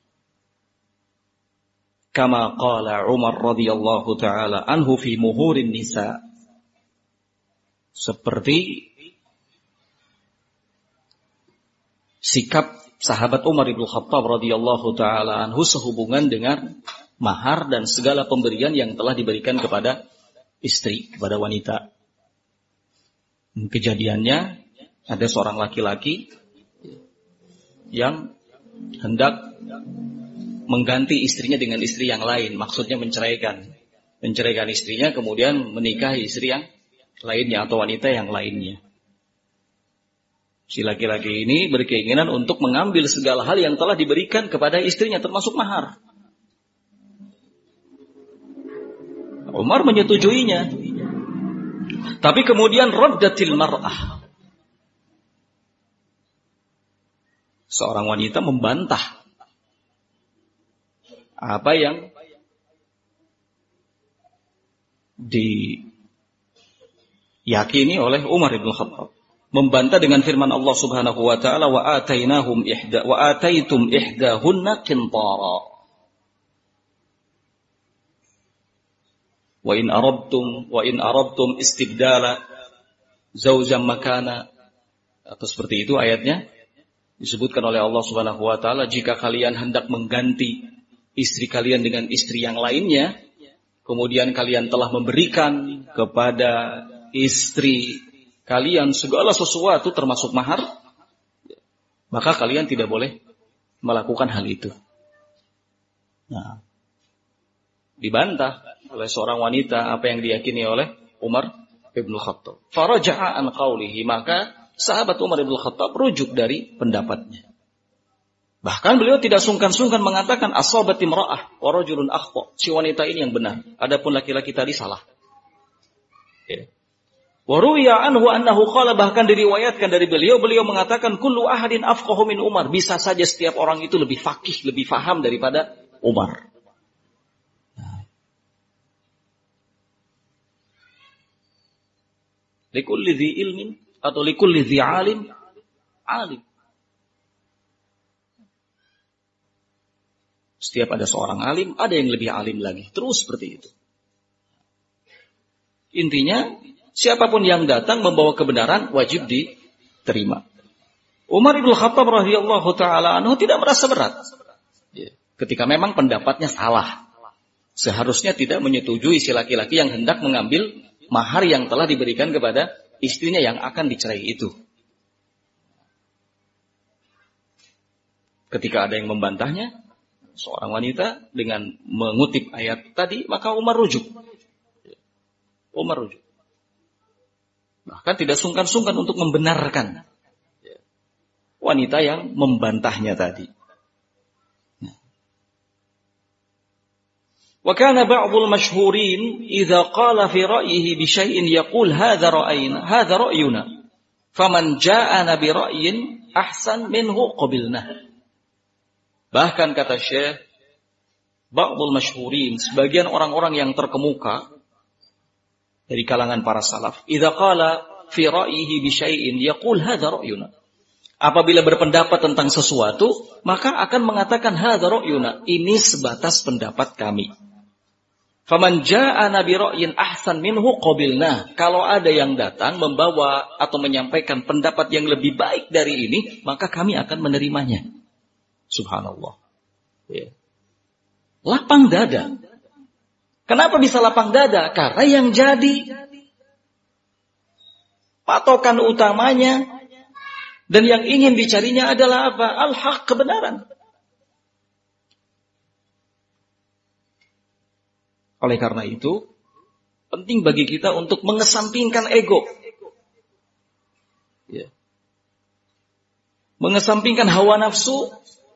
Kama qala Umar radhiyallahu taala anhu fi muhurin nisa. Seperti sikap sahabat Umar bin Khattab radhiyallahu taala anhu sehubungan dengan mahar dan segala pemberian yang telah diberikan kepada istri, kepada wanita. Kejadiannya, ada seorang laki-laki yang hendak mengganti istrinya dengan istri yang lain, maksudnya menceraikan. Menceraikan istrinya, kemudian menikahi istri yang lainnya atau wanita yang lainnya. Si laki-laki ini berkeinginan untuk mengambil segala hal yang telah diberikan kepada istrinya, termasuk mahar. Umar menyetujuinya. Tapi kemudian raddatil mar'ah. Seorang wanita membantah apa yang diyakini oleh Umar bin Khattab. Membantah dengan firman Allah Subhanahu wa taala, wa atainahum ihda wa ataitum ihdahunna qintara. Wa in aradtum wa in aradtum istibdala zawjan makana, atau seperti itu ayatnya. Disebutkan oleh Allah Subhanahu wa taala, jika kalian hendak mengganti istri kalian dengan istri yang lainnya, kemudian kalian telah memberikan kepada istri kalian segala sesuatu termasuk mahar, maka kalian tidak boleh melakukan hal itu. Nah, dibantah oleh seorang wanita apa yang diyakini oleh Umar ibn Khattab. Faraja'a an qawlihi, maka sahabat Umar ibn Khattab rujuk dari pendapatnya. Bahkan beliau tidak sungkan-sungkan mengatakan asabat imra'ah wa rajulun akhta. Si wanita ini yang benar, adapun laki-laki tadi salah. Ya. Wa ruwiya anhu annahu qala, bahkan diriwayatkan dari beliau, beliau mengatakan kullu ahadin afqahu min Umar. Bisa saja setiap orang itu lebih faqih, lebih faham daripada Umar. Likulli dhi ilmin atau likulli dhi alim alim. Setiap ada seorang alim, ada yang lebih alim lagi. Terus seperti itu. Intinya, siapapun yang datang membawa kebenaran wajib diterima. Umar ibn Khattab radhiyallahu taala anhu tidak merasa berat. Ketika memang pendapatnya salah. Seharusnya tidak menyetujui si laki-laki yang hendak mengambil mahar yang telah diberikan kepada istrinya yang akan dicerai itu. Ketika ada yang membantahnya, seorang wanita dengan mengutip ayat tadi, maka Umar rujuk. Umar rujuk. Bahkan tidak sungkan-sungkan untuk membenarkan wanita yang membantahnya tadi. Wa kana ba'dul masyhurin idza qala fi ra'yihi bi syai'in yaqul hadza ra'ayna hadza ra'yuna faman ja'ana bi ra'yin ahsan minhu qabilna. Bahkan kata Syekh, ba'dul masyhurin, sebagian orang-orang yang terkemuka dari kalangan para salaf, idza qala fi ra'yihi bi syai'in yaqul hadza ra'yuna. Apabila berpendapat tentang sesuatu, maka akan mengatakan hadza ra'yuna, ini sebatas pendapat kami. Faman ja'ana bi ra'yin ahsan minhu qabilna. Kalau ada yang datang membawa atau menyampaikan pendapat yang lebih baik dari ini, maka kami akan menerimanya. Subhanallah. Ya. Lapang dada. Kenapa bisa lapang dada? Karena yang jadi patokan utamanya dan yang ingin dicarinya adalah apa? Al-haq, kebenaran. Oleh karena itu, penting bagi kita untuk mengesampingkan ego. Ya. Mengesampingkan hawa nafsu,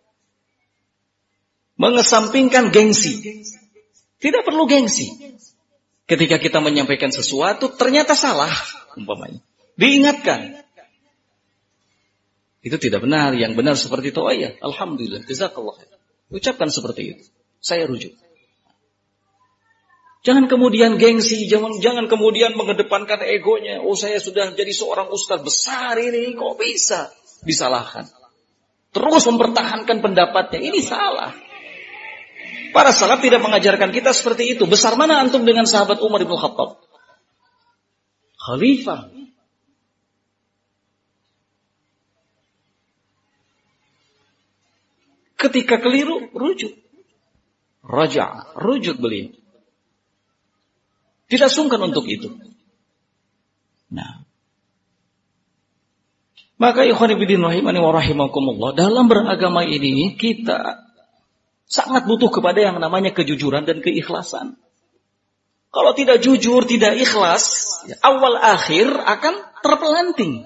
mengesampingkan gengsi. Tidak perlu gengsi. Ketika kita menyampaikan sesuatu, ternyata salah, umpamanya. Diingatkan. Itu tidak benar. Yang benar seperti itu, oh iya, alhamdulillah, jazakallah. Ucapkan seperti itu. Saya rujuk. Jangan kemudian gengsi, jangan, jangan kemudian mengedepankan egonya. Oh, saya sudah jadi seorang ustaz besar ini, kok bisa? Disalahkan. Terus mempertahankan pendapatnya, ini salah. Para salaf tidak mengajarkan kita seperti itu. Besar mana antum dengan sahabat Umar ibn Khattab? Khalifah. Ketika keliru, rujuk. Raja', rujuk beliau. Tidak sungkan untuk itu. Nah. Maka ikhwan fillah rahimani wa rahimakumullah, dalam beragama ini kita sangat butuh kepada yang namanya kejujuran dan keikhlasan. Kalau tidak jujur, tidak ikhlas, ya, awal akhir akan terpelanting.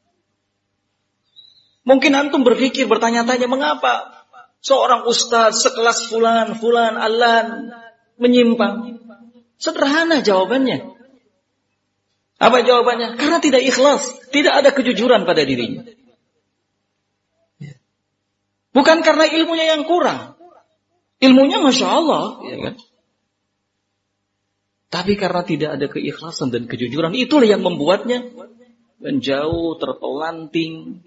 Mungkin antum berpikir, bertanya-tanya, mengapa seorang ustaz sekelas fulan, fulan, alan menyimpang? Sederhana jawabannya. Apa jawabannya? Karena tidak ikhlas, tidak ada kejujuran pada dirinya. Bukan karena ilmunya yang kurang. Ilmunya Masya Allah, ya kan? Tapi karena tidak ada keikhlasan dan kejujuran, itulah yang membuatnya menjauh, terpelanting,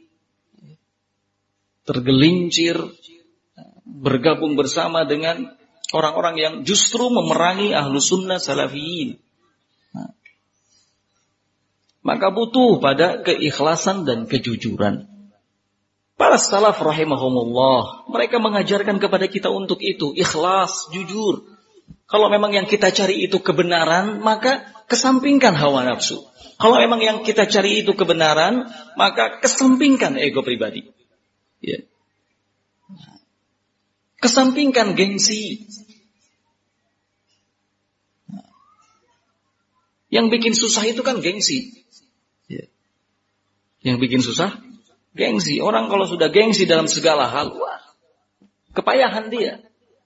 tergelincir, bergabung bersama dengan orang-orang yang justru memerangi ahlu sunnah salafiyin. Nah, maka butuh pada keikhlasan dan kejujuran. Para salaf rahimahumullah, mereka mengajarkan kepada kita untuk itu, ikhlas, jujur. Kalau memang yang kita cari itu kebenaran, maka kesampingkan hawa nafsu. Kalau memang yang kita cari itu kebenaran, maka kesampingkan ego pribadi. Ya. Kesampingkan gengsi. Yang bikin susah itu kan gengsi. Ya. Yang bikin susah gengsi. Orang kalau sudah gengsi dalam segala hal, wah, kepayahan dia.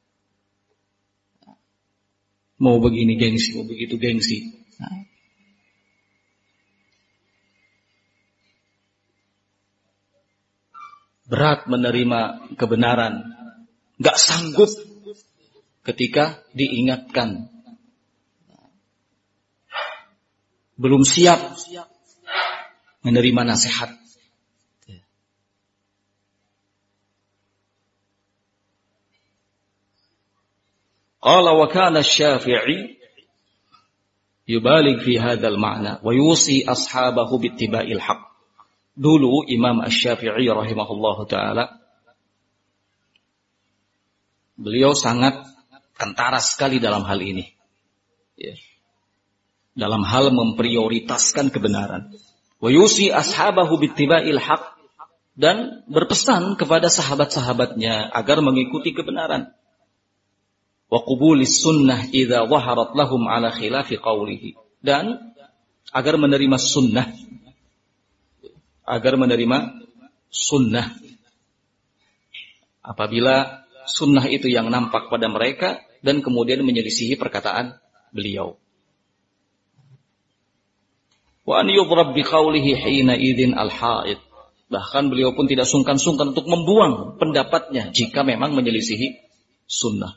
Mau begini gengsi, mau begitu gengsi. Nah. Berat menerima kebenaran, gak sanggup ketika diingatkan, belum siap menerima nasihat. Qala wa kana asy-Syafi'i yubaligh fi hadzal ma'na wa yusi ashabahu bittiba'il haqq. Dulu Imam Asy-Syafi'i rahimahullahu taala beliau sangat kentara sekali dalam hal ini. Ya. Dalam hal memprioritaskan kebenaran. Wa yusi ashabahu bittiba'il haqq, dan berpesan kepada sahabat-sahabatnya agar mengikuti kebenaran. Wa qubulis sunnah idza dhaharat lahum ala khilafi qawlihi, dan agar menerima sunnah agar menerima sunnah apabila sunnah itu yang nampak pada mereka dan kemudian menyelisihi perkataan beliau. Wa an yudrab biqaulihi hina idzin al-haid, bahkan beliau pun tidak sungkan-sungkan untuk membuang pendapatnya jika memang menyelisihi sunnah.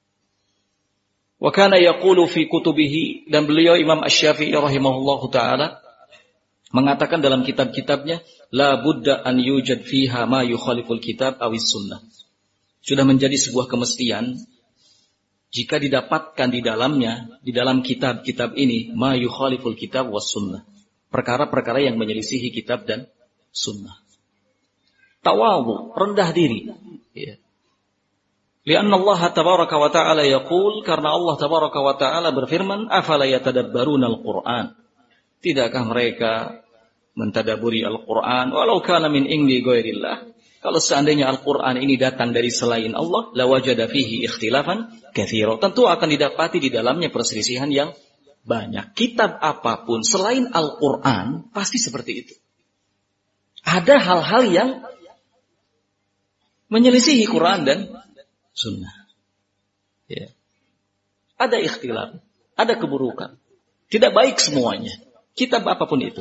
Wa kana yaqulu fi kutubihi, dan beliau Imam Asy-Syafi'i rahimahullahu taala mengatakan dalam kitab-kitabnya, la budda an yujad fiha ma yukhaliful kitab awis sunnah. Sudah menjadi sebuah kemestian jika didapatkan di dalamnya, di dalam kitab-kitab ini, ma yukhaliful kitab was sunnah, perkara-perkara yang menyelisihi kitab dan sunnah. Tawadhu, rendah diri. Ya. Lianna Allah tabaraka wa ta'ala yaqul, karena Allah tabaraka wa ta'ala berfirman, afala yatadabbaruna al-Qur'an. Tidakkah mereka mentadaburi Al-Quran walau kana min indi ghairillah? Kalau seandainya Al-Quran ini datang dari selain Allah, lawajada fihi ikhtilafan katsira, tentu akan didapati di dalamnya perselisihan yang banyak. Kitab apapun selain Al-Quran pasti seperti itu. Ada hal-hal yang menyelisihi Quran dan Sunnah. Ya. Ada ikhtilaf, ada keburukan. Tidak baik semuanya. Kitab apapun itu.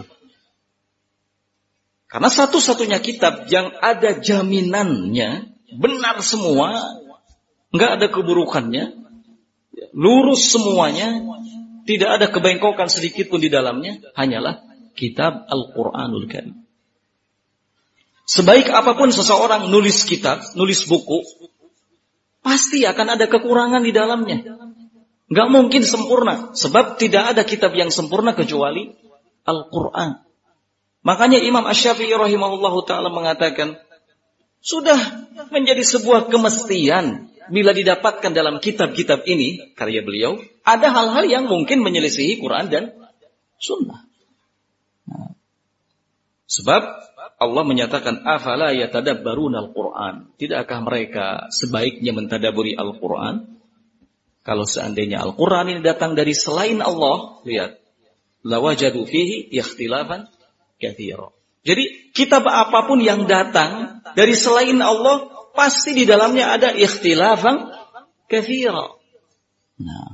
Karena satu-satunya kitab yang ada jaminannya, benar semua, nggak ada keburukannya, lurus semuanya, tidak ada kebengkokan sedikit pun di dalamnya, hanyalah kitab Al-Quranul Karim. Sebaik apapun seseorang nulis kitab, nulis buku, pasti akan ada kekurangan di dalamnya. Nggak mungkin sempurna, sebab tidak ada kitab yang sempurna kecuali Al-Quran. Makanya Imam Asy-Syafi'i rahimahullahu ta'ala mengatakan, sudah menjadi sebuah kemestian bila didapatkan dalam kitab-kitab ini, karya beliau, ada hal-hal yang mungkin menyelisihi Quran dan Sunnah. Nah, sebab Allah menyatakan, afala yatadabbaruna al-Quran. Tidakkah mereka sebaiknya mentadaburi Al-Quran? Kalau seandainya Al-Quran ini datang dari selain Allah, lihat, lawajadu fihi ikhtilafan katsira. Jadi kitab apapun yang datang dari selain Allah, pasti di dalamnya ada ikhtilafan katsira. Nah.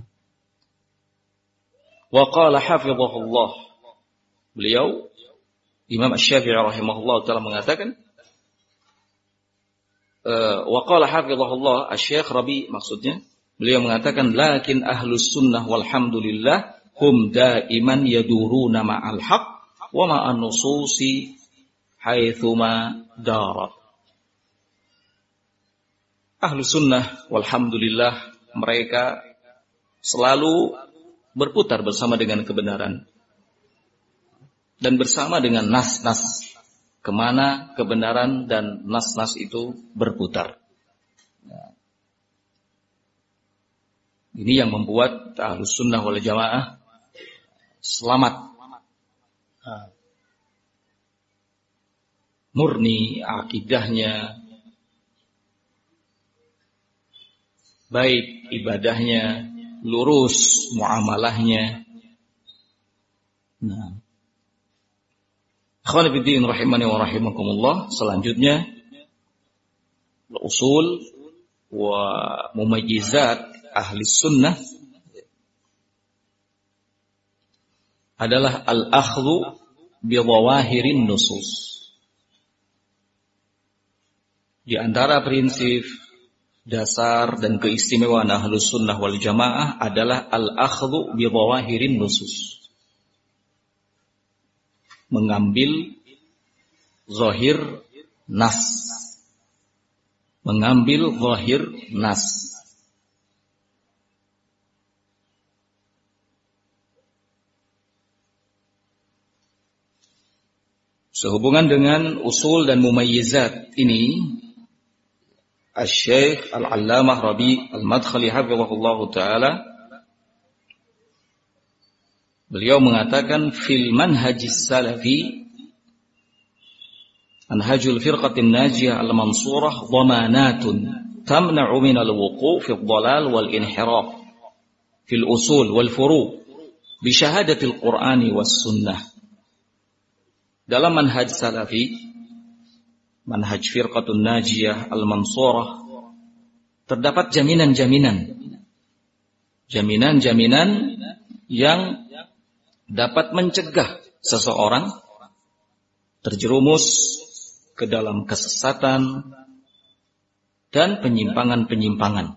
Wa qala hafizahullah. Beliau Imam Asy-Syafi'i rahimahullah taala mengatakan, uh, wa qala hafizahullah, Asy-Syaikh Rabi maksudnya, beliau mengatakan, lakin ahlus sunnah walhamdulillah hum daiman yaduruna ma'al haq wa ma'an nususi haitsuma darat. Ahlus sunnah walhamdulillah, mereka selalu berputar bersama dengan kebenaran dan bersama dengan nas-nas kemana kebenaran dan nas-nas itu berputar. Ini yang membuat Ahlus Sunnah wal Jamaah selamat, murni akidahnya, baik ibadahnya, lurus muamalahnya. Nah, ikhwan fillah rahimani wa rahimakumullah, selanjutnya usul wa mumayyizat ahli sunnah adalah al-akhdhu bi dhawahirin nusus. Di antara prinsip dasar dan keistimewaan Ahlus Sunnah wal Jamaah adalah al-akhdhu bi dhawahirin nusus. Mengambil zahir nas. Mengambil zahir nas. Sehubungan dengan usul dan mumayyizat ini, Asy-Syaikh Al-Allamah Rabi' Al-Madkhali hafizahullahu taala, beliau mengatakan fil manhajis salafi manhajul firqatin najiyah al-mansurah dhamanatun tamna'u min al-wuqu' fi ad-dhalal wal inhiraf fil usul wal furu' bi syahadatil Qur'ani was sunnah. Dalam manhaj salafi, manhaj firqatun najiyah al-mansurah, terdapat jaminan-jaminan. Jaminan-jaminan yang dapat mencegah seseorang terjerumus ke dalam kesesatan dan penyimpangan-penyimpangan.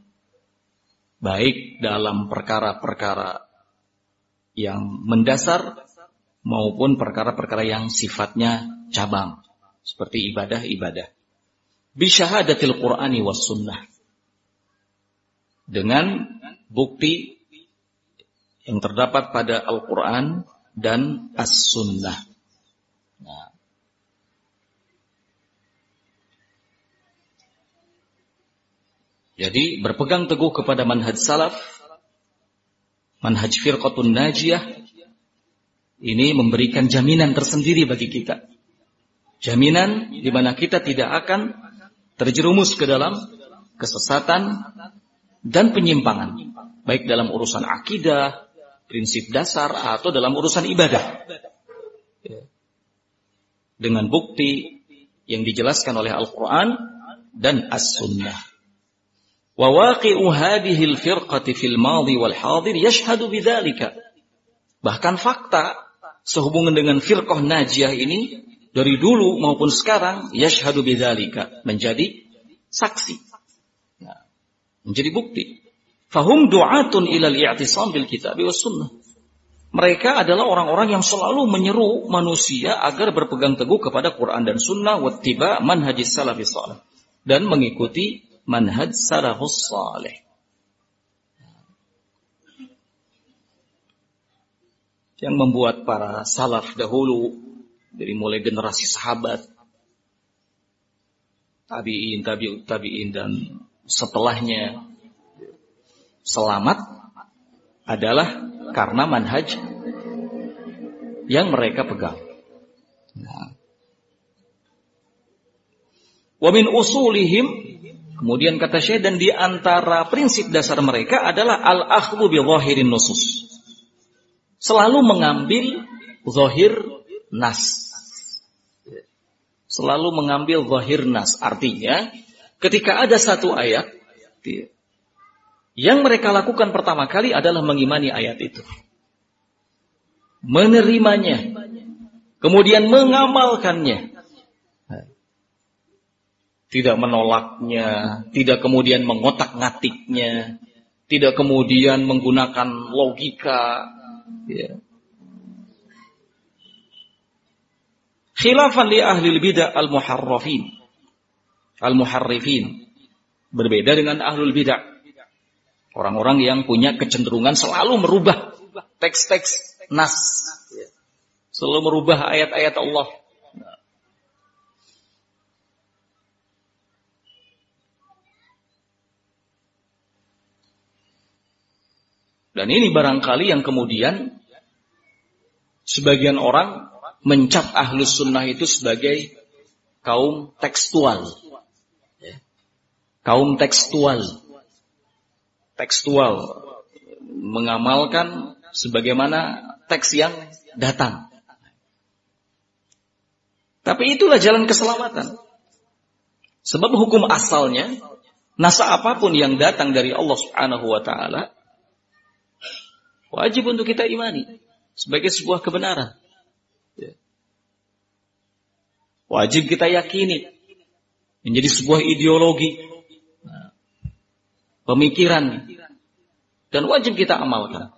Baik dalam perkara-perkara yang mendasar maupun perkara-perkara yang sifatnya cabang, seperti ibadah-ibadah. Bisyahadatil Qur'ani was sunnah. Dengan bukti yang terdapat pada Al-Quran dan As-Sunnah. Nah. Jadi berpegang teguh kepada manhaj salaf, manhaj firqatun najiyah, ini memberikan jaminan tersendiri bagi kita. Jaminan di mana kita tidak akan terjerumus ke dalam kesesatan dan penyimpangan, baik dalam urusan akidah, prinsip dasar, atau dalam urusan ibadah. Dengan bukti yang dijelaskan oleh Al-Quran dan As-Sunnah. Wa waqi'u hadhihi al-firqati fil madhi wal hadir yashhadu bidzalika. Bahkan fakta sehubungan dengan firqah najiyah ini dari dulu maupun sekarang yashhadu bidzalika, menjadi saksi, nah, menjadi bukti. Fahum du'atun ilal i'tisam bil kitab was sunnah. Mereka adalah orang-orang yang selalu menyeru manusia agar berpegang teguh kepada Quran dan Sunnah, wattiba manhajis salafis salih, dan mengikuti manhaj salafus salih. Yang membuat para salaf dahulu, dari mulai generasi sahabat, tabi'in, tabi'ut tabi'in, dan setelahnya selamat adalah karena manhaj yang mereka pegang. Nah. Wa min usulihim, kemudian kata Syekh, dan di antara prinsip dasar mereka adalah al-akhdhu bi dhahirin nusus. Selalu mengambil zahir nas. Selalu mengambil zahir nas. Artinya, ketika ada satu ayat, yang mereka lakukan pertama kali adalah mengimani ayat itu. Menerimanya. Kemudian mengamalkannya. Tidak menolaknya. Tidak kemudian mengotak-ngatiknya. Tidak kemudian menggunakan logika. Ya. Khilafan li ahli bidah al-muharrafin, al-muharrifin, berbeda dengan ahlul bidah, orang-orang yang punya kecenderungan selalu merubah teks-teks nas, selalu merubah ayat-ayat Allah. Dan ini barangkali yang kemudian sebagian orang mencap Ahlus Sunnah itu sebagai kaum tekstual. Kaum tekstual. tekstual, mengamalkan sebagaimana teks yang datang. Tapi itulah jalan keselamatan. Sebab hukum asalnya, nas apapun yang datang dari Allah Subhanahu wa taala wajib untuk kita imani sebagai sebuah kebenaran. Wajib kita yakini menjadi sebuah ideologi, pemikiran, dan wajib kita amalkan.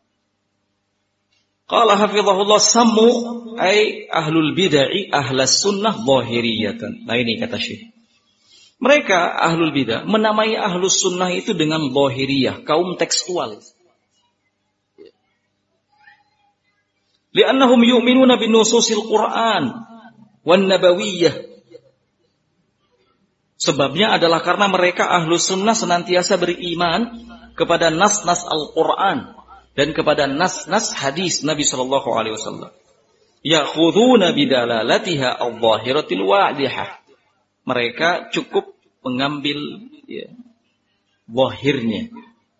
Qala hafizahullah sammu ay ahlul bid'ah ahlas sunnah zahiriyatan. Nah ini kata Syekh. Mereka ahlul bid'ah menamai ahlus sunnah itu dengan zahiriyah, kaum tekstual. Li'annahum yu'minuna bin nususil Qur'an wan nabawiyyah. Sebabnya adalah karena mereka ahlus sunnah senantiasa beriman kepada nas-nas Al-Qur'an dan kepada nas-nas hadis Nabi sallallahu alaihi wasallam. Ya'khuduna bidalalatiha adh-dhahiratil wadihah. Mereka cukup mengambil ya, zahirnya.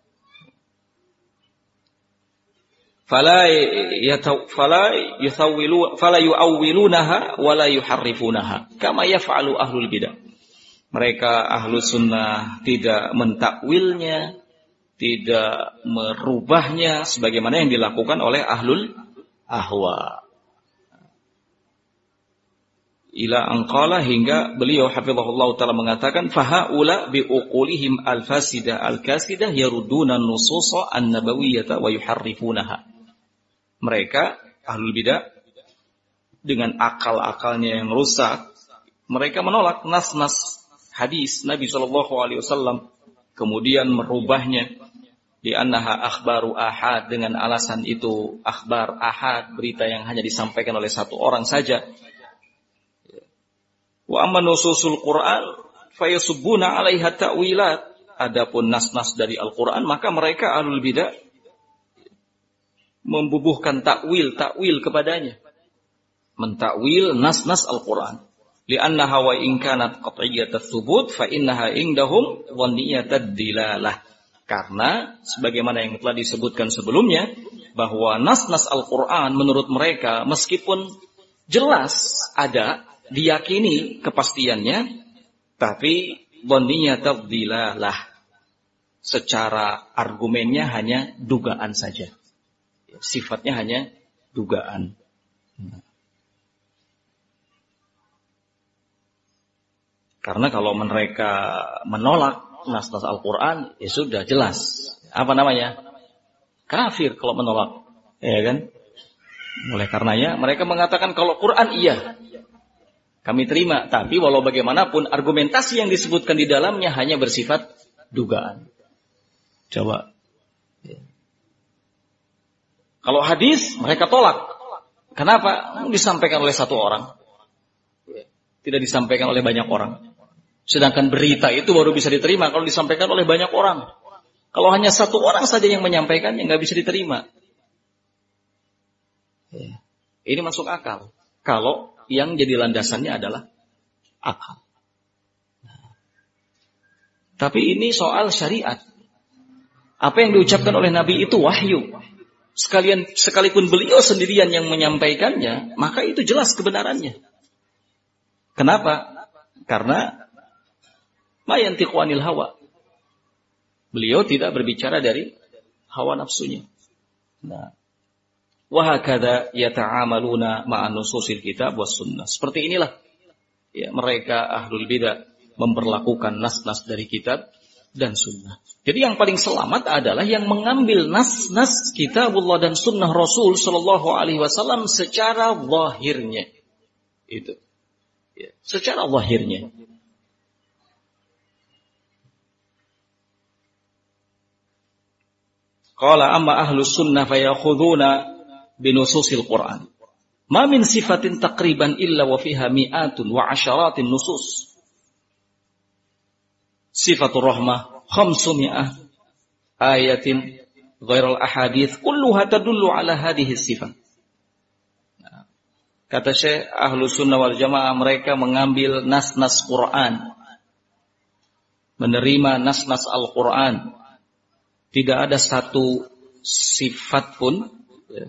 Fala yataw fala yuthawilu fala yuawwilunaha wala yuharrifunaha kama yaf'alu ahlul bidah. Mereka ahlu sunnah tidak mentakwilnya, tidak merubahnya sebagaimana yang dilakukan oleh ahlul ahwa. Ila anqala hingga beliau hafizahullah taala mengatakan fahaula biuqulihim al-fasidah al-kasidah yaruduna an-nususa an-nabawiyyah wa yuharrifunaha. Mereka ahlul bidah dengan akal-akalnya yang rusak, mereka menolak nas-nas hadis Nabi sallallahu alaihi wasallam, kemudian merubahnya di annaha akhbaru ahad, dengan alasan itu akhbar ahad, berita yang hanya disampaikan oleh satu orang saja. Wa amma nususul Qur'an fayasubbuna 'alaiha ta'wilat. Adapun nas-nas dari Al-Qur'an maka mereka ahlul bidah membubuhkan takwil, takwil kepadanya. Mentakwil nas-nas Al-Qur'an. Li'annaha wa in kanat qat'iyyatut thubut fa innaha indahum dhanniyatad dilalah. Karena sebagaimana yang telah disebutkan sebelumnya bahwa nas-nas Al-Qur'an menurut mereka meskipun jelas ada, diyakini kepastiannya, tapi dhanniyatad dilalah. Secara argumennya hanya dugaan saja. Sifatnya hanya dugaan. Karena kalau mereka menolak nas-nas Al-Quran, ya sudah jelas. Apa namanya? Kafir kalau menolak. Ya kan? Oleh karenanya mereka mengatakan kalau Quran iya, kami terima. Tapi walau bagaimanapun argumentasi yang disebutkan di dalamnya hanya bersifat dugaan. Coba. Kalau hadis mereka tolak. Kenapa? Disampaikan oleh satu orang. Tidak disampaikan oleh banyak orang. Sedangkan berita itu baru bisa diterima kalau disampaikan oleh banyak orang. Kalau hanya satu orang saja yang menyampaikannya, nggak bisa diterima. Ini masuk akal. Kalau yang jadi landasannya adalah akal. Tapi ini soal syariat. Apa yang diucapkan oleh Nabi itu wahyu. Sekalian sekalipun beliau sendirian yang menyampaikannya, maka itu jelas kebenarannya. Kenapa? Karena ma yantiqu anil hawa. Beliau tidak berbicara dari hawa nafsunya. Nah, wa hakadha yata'amaluna ma'an nususil kitab was sunnah. Seperti inilah ya mereka ahlul bidah memperlakukan nas-nas dari kitab dan sunnah. Jadi yang paling selamat adalah yang mengambil nas-nas kitabullah dan sunnah Rasul sallallahu alaihi wasallam secara zahirnya. Itu. Ya, secara zahirnya. Qala amma ahlus sunnah fayakhuduna binususil Qur'an. Ma min sifatin taqriban illa wa fiha mi'atun wa asyaratin nusus. Sifatur rahmah khamsumi'ah ayatin ghairal ahadits kulluha tadullu ala hadhihi sifat. Kata Syekh, ahlu sunnah wal jamaah mereka mengambil nas-nas Quran, menerima nas-nas Al-Quran Tidak ada satu sifat pun, ya,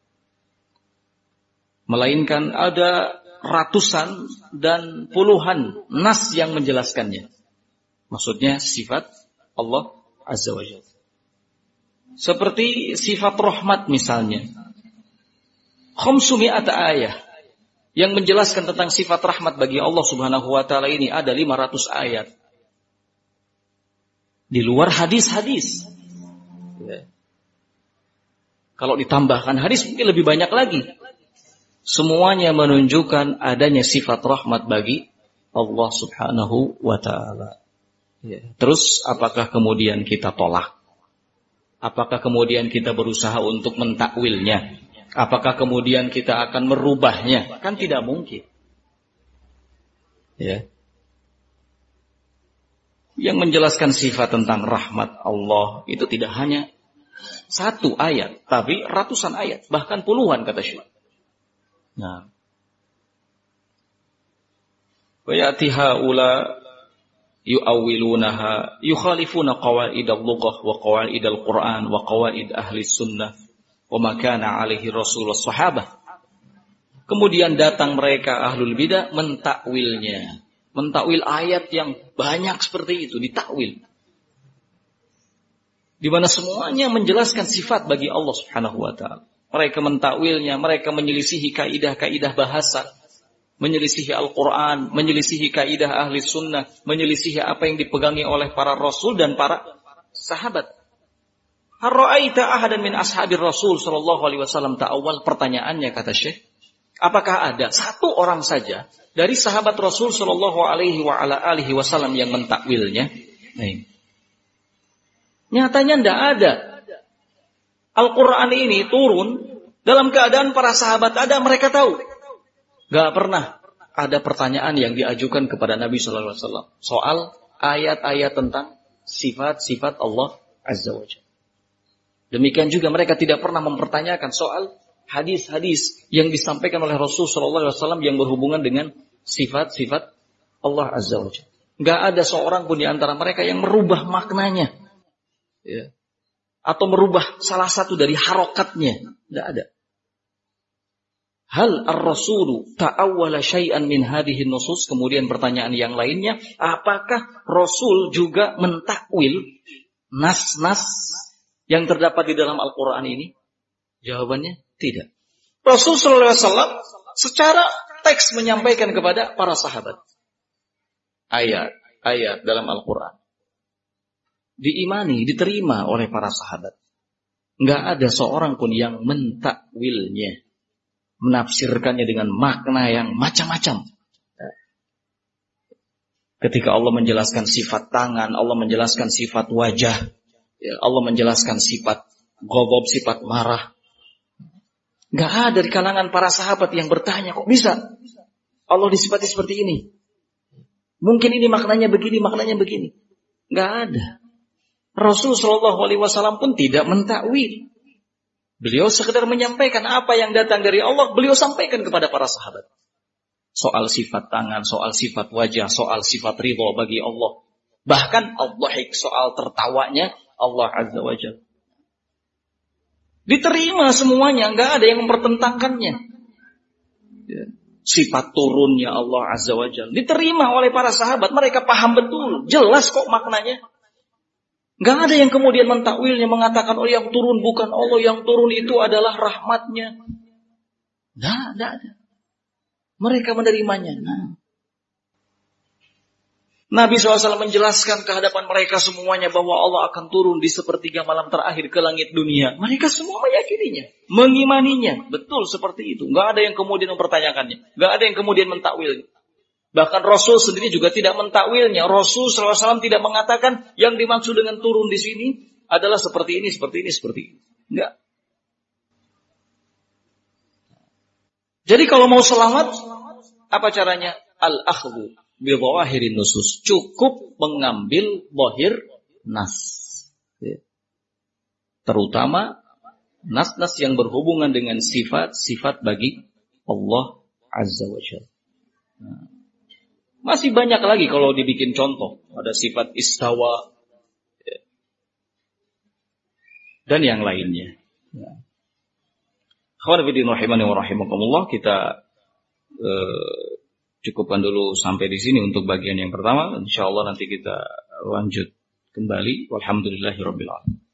melainkan ada ratusan dan puluhan nas yang menjelaskannya. Maksudnya sifat Allah Azza wa Jalla. Seperti sifat rahmat misalnya. Khamsumi'ata ayah yang menjelaskan tentang sifat rahmat bagi Allah Subhanahu wa taala ini ada lima ratus ayat. Di luar hadis-hadis. Ya. Kalau ditambahkan hadis mungkin lebih banyak lagi. Semuanya menunjukkan adanya sifat rahmat bagi Allah Subhanahu wa ta'ala. Ya. Terus apakah kemudian kita tolak? Apakah kemudian kita berusaha untuk mentakwilnya? Apakah kemudian kita akan merubahnya? Kan tidak mungkin. Ya. Yang menjelaskan sifat tentang rahmat Allah itu tidak hanya satu ayat, tapi ratusan ayat, bahkan puluhan kata Syekh. Nah, wa ya'ti haula yu'awwilunaha yukhalifuna qawaid al-lughah wa qawaid al-Qur'an wa qawaid ahli sunnah wa ma kana alaihi rasul was sahabah. Kemudian datang mereka ahlul bidah mentakwilnya, mentakwil ayat yang banyak seperti itu, ditakwil. Di mana semuanya menjelaskan sifat bagi Allah Subhanahu wa taala. Mereka mentakwilnya, mereka menyelisihi kaidah-kaidah bahasa, menyelisihi Al-Quran, menyelisihi kaidah ahli sunnah, menyelisihi apa yang dipegangi oleh para rasul dan para sahabat. Hal ra'aita ahadan min ashabir rasul sallallahu alaihi wasallam ta'awwal? Pertanyaannya kata Syekh, apakah ada satu orang saja dari sahabat Rasul sallallahu alaihi wa ala alihi wasallam yang mentakwilnya? Nah, nyatanya tidak ada. Al-Quran ini turun dalam keadaan para sahabat ada, mereka tahu. Gak pernah ada pertanyaan yang diajukan kepada Nabi Sallallahu Alaihi Wasallam soal ayat-ayat tentang sifat-sifat Allah Azza wa Jalla. Demikian juga mereka tidak pernah mempertanyakan soal hadis-hadis yang disampaikan oleh Rasul Sallallahu Alaihi Wasallam yang berhubungan dengan sifat-sifat Allah Azza wa Jalla. Gak ada seorang pun di antara mereka yang merubah maknanya. Ya. Atau merubah salah satu dari harokatnya. Tidak ada. Hal ar-rasulu ta'awwala syai'an min hadhihi nusus? Kemudian pertanyaan yang lainnya, apakah Rasul juga mentakwil nas-nas yang terdapat di dalam Al-Quran ini? Jawabannya tidak. Rasul sallallahu alaihi wasallam secara teks menyampaikan kepada para sahabat ayat-ayat dalam Al-Quran. Diimani, diterima oleh para sahabat. Enggak ada seorang pun yang mentakwilnya, menafsirkannya dengan makna yang macam-macam. Ketika Allah menjelaskan sifat tangan, Allah menjelaskan sifat wajah, Allah menjelaskan sifat ghadab, sifat marah. Enggak ada di kalangan para sahabat yang bertanya, kok bisa Allah disifati seperti ini? Mungkin ini maknanya begini, maknanya begini. Enggak ada. Rasul Shallallahu Alaihi Wasallam pun tidak mentakwil. Beliau sekedar menyampaikan apa yang datang dari Allah, beliau sampaikan kepada para sahabat. Soal sifat tangan, soal sifat wajah, soal sifat ridha bagi Allah. Bahkan al-dhahik, soal tertawanya Allah Azza wa Jalla. Diterima semuanya, nggak ada yang mempertentangkannya. Ya. Sifat turunnya Allah Azza wa Jalla diterima oleh para sahabat, mereka paham betul, jelas kok maknanya. Gak ada yang kemudian mentakwilnya, mengatakan oh yang turun bukan Allah, yang turun itu adalah rahmatnya. Gak, gak ada. Mereka menerimanya. Nah. Nabi shallallahu alaihi wasallam menjelaskan ke hadapan mereka semuanya bahwa Allah akan turun di sepertiga malam terakhir ke langit dunia. Mereka semua meyakininya, mengimaninya. Betul seperti itu. Gak ada yang kemudian mempertanyakannya. Gak ada yang kemudian mentakwilnya. Bahkan Rasul sendiri juga tidak mentakwilnya. Rasul shallallahu alaihi wasallam tidak mengatakan yang dimaksud dengan turun di sini adalah seperti ini, seperti ini, seperti ini. Enggak. Jadi kalau mau selamat, apa caranya? Al-akhdhu bi dhawahirin nusus. Cukup mengambil zahir nas. Terutama nas-nas yang berhubungan dengan sifat-sifat bagi Allah Azza wa Jalla. Nah. Masih banyak lagi kalau dibikin contoh. Ada sifat istawa. dan yang lainnya. Ya. Akhwan fillah rahimani wa rahimakumullah, kita eh, cukupkan dulu sampai di sini untuk bagian yang pertama. Insyaallah nanti kita lanjut kembali. Walhamdulillahirabbil alamin.